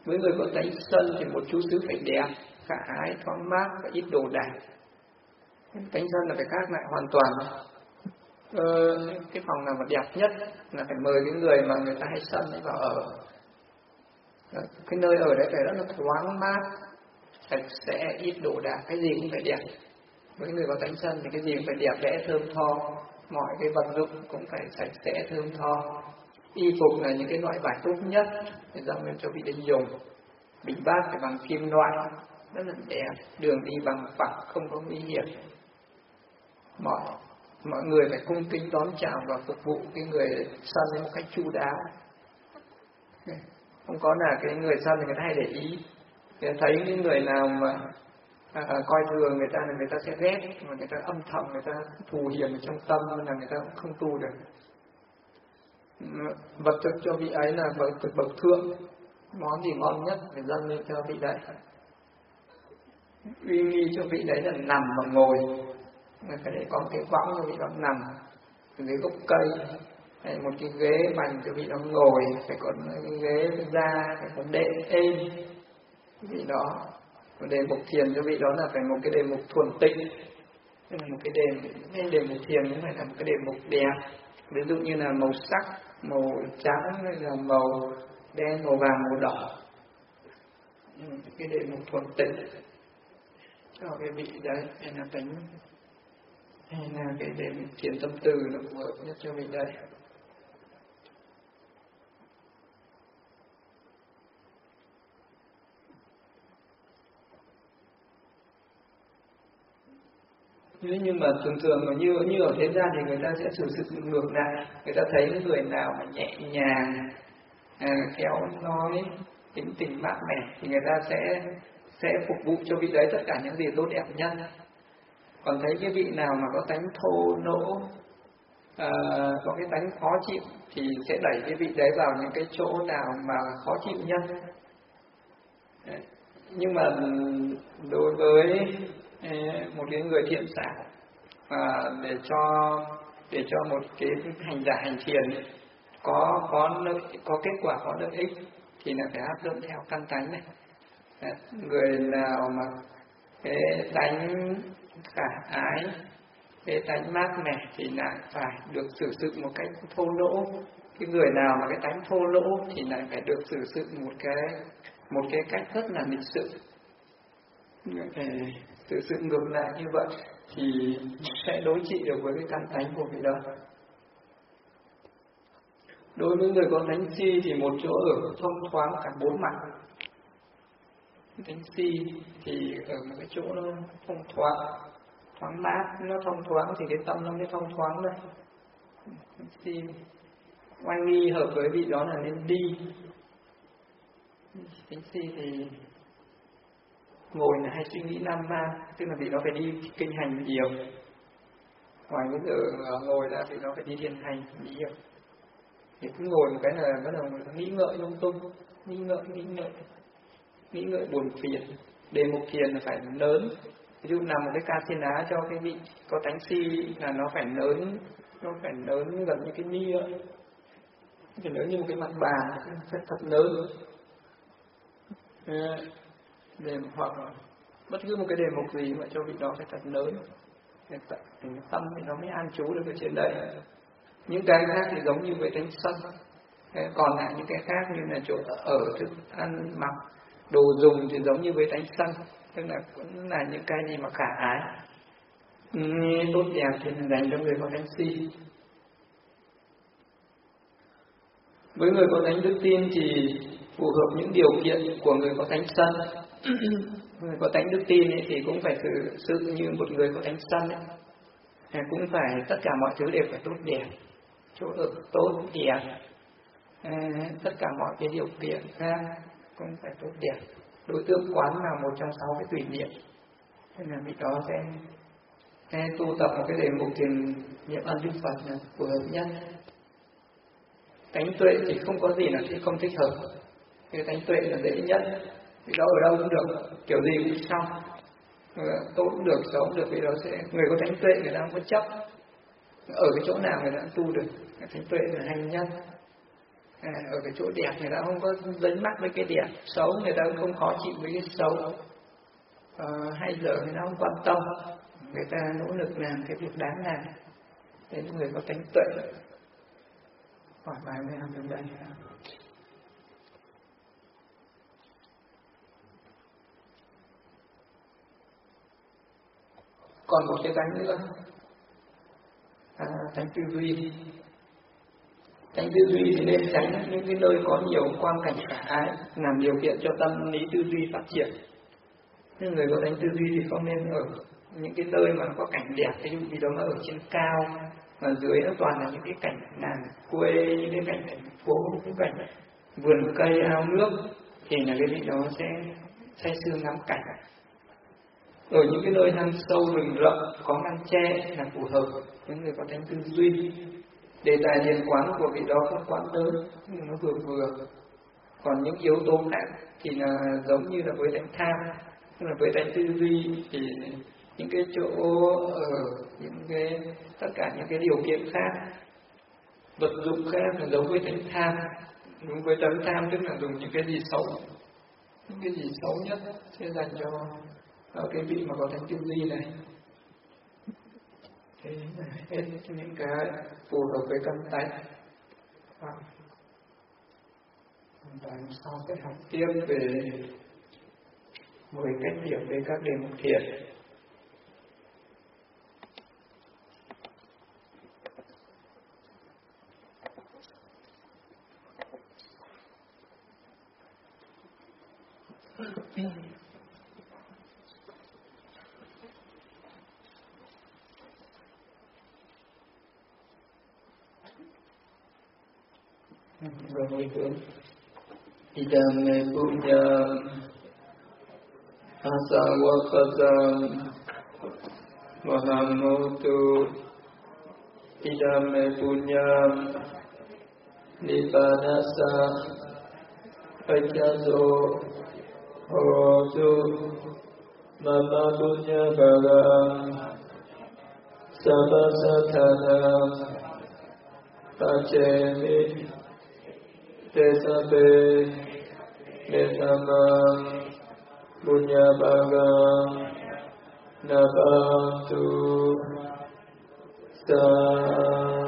Với người có tánh sân thì một chú xứ phải đẹp, khả ái, thoáng mát và ít đồ đạc. Tánh sân là phải khác lại hoàn toàn. Cái phòng nào mà đẹp nhất là phải mời cái người mà người ta hay sân ấy vào ở. Cái nơi ở đấy phải rất là thoáng mát, sạch sẽ, ít đồ đạc, cái gì cũng phải đẹp. Với người có tánh sân thì cái gì cũng phải đẹp đẽ, thơm tho, mọi cái vật dụng cũng phải sạch sẽ, thơm tho. Y phục là những cái loại vải tốt nhất để dâng lên cho vị đấy dùng. Bình bát phải bằng kim loại, rất là đẹp. Đường đi bằng phẳng, không có nguy hiểm. Mọi người phải cung kính đón chào và phục vụ cái người sân với một cách chu đáo. Không có là cái người sân thì người ta hay để ý. Thì thấy những người nào mà coi thường người ta là người ta sẽ ghét, mà người ta âm thầm, người ta thù hiềm trong tâm là người ta cũng không tu được. Vật thực cho vị ấy là bậc thượng, món gì ngon nhất phải dâng lên cho vị đấy. Uy nghi cho vị đấy là nằm và ngồi, người phải để có một cái võng cho vị đó nằm, dưới gốc cây, hay một cái ghế bành cho vị đó ngồi, phải có cái ghế da, phải có đệm êm vị đó. Một đề mục thiền cho vị đó là phải một cái đề mục thuần tịnh, tức là một cái đề mục thiền cũng phải là một cái đề mục đẹp. Ví dụ như là màu sắc, màu trắng hay là màu đen, màu vàng, màu đỏ, cái đề mục thuần tịnh cho cái vị đấy, hay là cái đề mục thiền tâm từ nó phù hợp nhất cho vị đấy. Nhưng mà thường mà như ở thế gian thì người ta sẽ xử sự ngược lại. Người ta thấy những người nào mà nhẹ nhàng, khéo nói, tính tình mát mẻ thì người ta sẽ phục vụ cho vị đấy tất cả những gì tốt đẹp nhất. Còn thấy cái vị nào mà có tánh thô nỗ, có cái tánh khó chịu thì sẽ đẩy cái vị đấy vào những cái chỗ nào mà khó chịu nhất. Nhưng mà đối với một cái người thiện xảo, để cho một cái hành giả hành thiền có kết quả, có lợi ích thì là phải áp dụng theo căn tánh này. Người nào mà cái tánh khả ái, cái tánh mát mẻ thì lại phải được xử sự một cách thô lỗ. Cái người nào mà cái tánh thô lỗ thì lại phải được xử sự một cái cách rất là lịch sự. Sự ngược lại như vậy thì sẽ đối trị được với cái căn tánh của vị đó. Đối với người có tánh si thì một chỗ ở thông thoáng cả bốn mặt. Tánh si thì ở một cái chỗ nó thông thoáng mát, nó thông thoáng thì cái tâm nó mới thông thoáng đây. Tánh si oai nghi hợp với vị đó là nên đi. Tánh si thì ngồi là hay suy nghĩ nam man, tức là vị đó phải đi kinh hành nhiều. Ngoài cái giờ ngồi ra thì nó phải đi thiền hành nhiều. Thì cứ ngồi một cái là bắt đầu nghĩ ngợi lung tung, nghĩ ngợi buồn phiền. Đề mục thiền là phải lớn. Ví dụ làm một cái ca thiên á cho cái vị có tánh si là nó phải lớn gần như cái ni ấy. Nó phải lớn như một cái mặt bàn, phải thật lớn. Hoặc bất cứ một cái đề mục gì mà cho vị đó phải thật lớn, tâm thì nó mới an trú được ở trên đấy. Những cái khác thì giống như với tánh sân. Còn lại những cái khác như là chỗ ở, thức ăn, mặc, đồ dùng thì giống như với tánh sân, tức là cũng là những cái gì mà khả ái, tốt đẹp thì dành cho người có tánh si. Với người có tánh đức tin thì phù hợp những điều kiện của người có tánh sân. Người có tánh đức tin ấy thì cũng phải xử sự như một người có tánh sân ấy. Cũng phải tất cả mọi thứ đều phải tốt đẹp, chỗ ở tốt đẹp, tất cả mọi cái điều kiện khác cũng phải tốt đẹp. Đối tượng quán là một trong 6 cái tùy niệm, nên là vị đó sẽ tu tập một cái đề mục thiền niệm ân đức Phật là phù hợp nhất. Tánh tuệ thì không có gì là không thích hợp. Cái tánh tuệ là dễ nhất, vì đó ở đâu cũng được, kiểu gì cũng xong, tốt cũng được, xấu cũng được. Vì đó sẽ người có tánh tuệ người ta không có chấp, ở cái chỗ nào người ta cũng tu được. Cái tánh tuệ là hay nhất. ở cái chỗ đẹp người ta không có dính mắc với cái đẹp, xấu người ta cũng không khó chịu với cái xấu, hay dở người ta không quan tâm, người ta nỗ lực làm cái việc đáng làm. Đấy là người có tánh tuệ. Hỏi bài mới làm được đây. Còn một cái tánh nữa, tánh tư duy. Tánh tư duy thì nên tránh những cái nơi có nhiều quang cảnh khả ái, làm điều kiện cho tâm lý tư duy phát triển. Nhưng người có tánh tư duy thì không nên ở những cái nơi mà có cảnh đẹp, ví dụ như đó ở trên cao, mà dưới nó toàn là những cái cảnh làng quê, những cái cảnh thành phố, những cái cảnh vườn cây ao nước, thì là cái vị đó sẽ say sưa ngắm cảnh. Ở những cái nơi hang sâu rừng rậm có ngăn tre là phù hợp những người có tánh tư duy. Đề tài thiền quán của vị đó không quá lớn, nhưng nó vừa vừa. Còn những yếu tố khác thì là giống như là với tánh tham, tức là với tánh tư duy thì những cái chỗ ở những cái tất cả những cái điều kiện khác, vật dụng khác là giống với tánh tham. Đúng với tánh tham tức là dùng những cái gì xấu, những cái gì xấu nhất sẽ dành cho cái vị mà có tánh tư duy này. Thế là hết những cái phù hợp với căn tánh. Lần sau sẽ học tiếp về 10 cách điểm về các đề mục thiền. Rồi hướng idam me punyam asawakasam mahamotu idam me punyam nibbanasa pacaso hotu mama punya balam sabasathanam pacemi Tesabe Metamam Punya Bhagam Nabantu Sa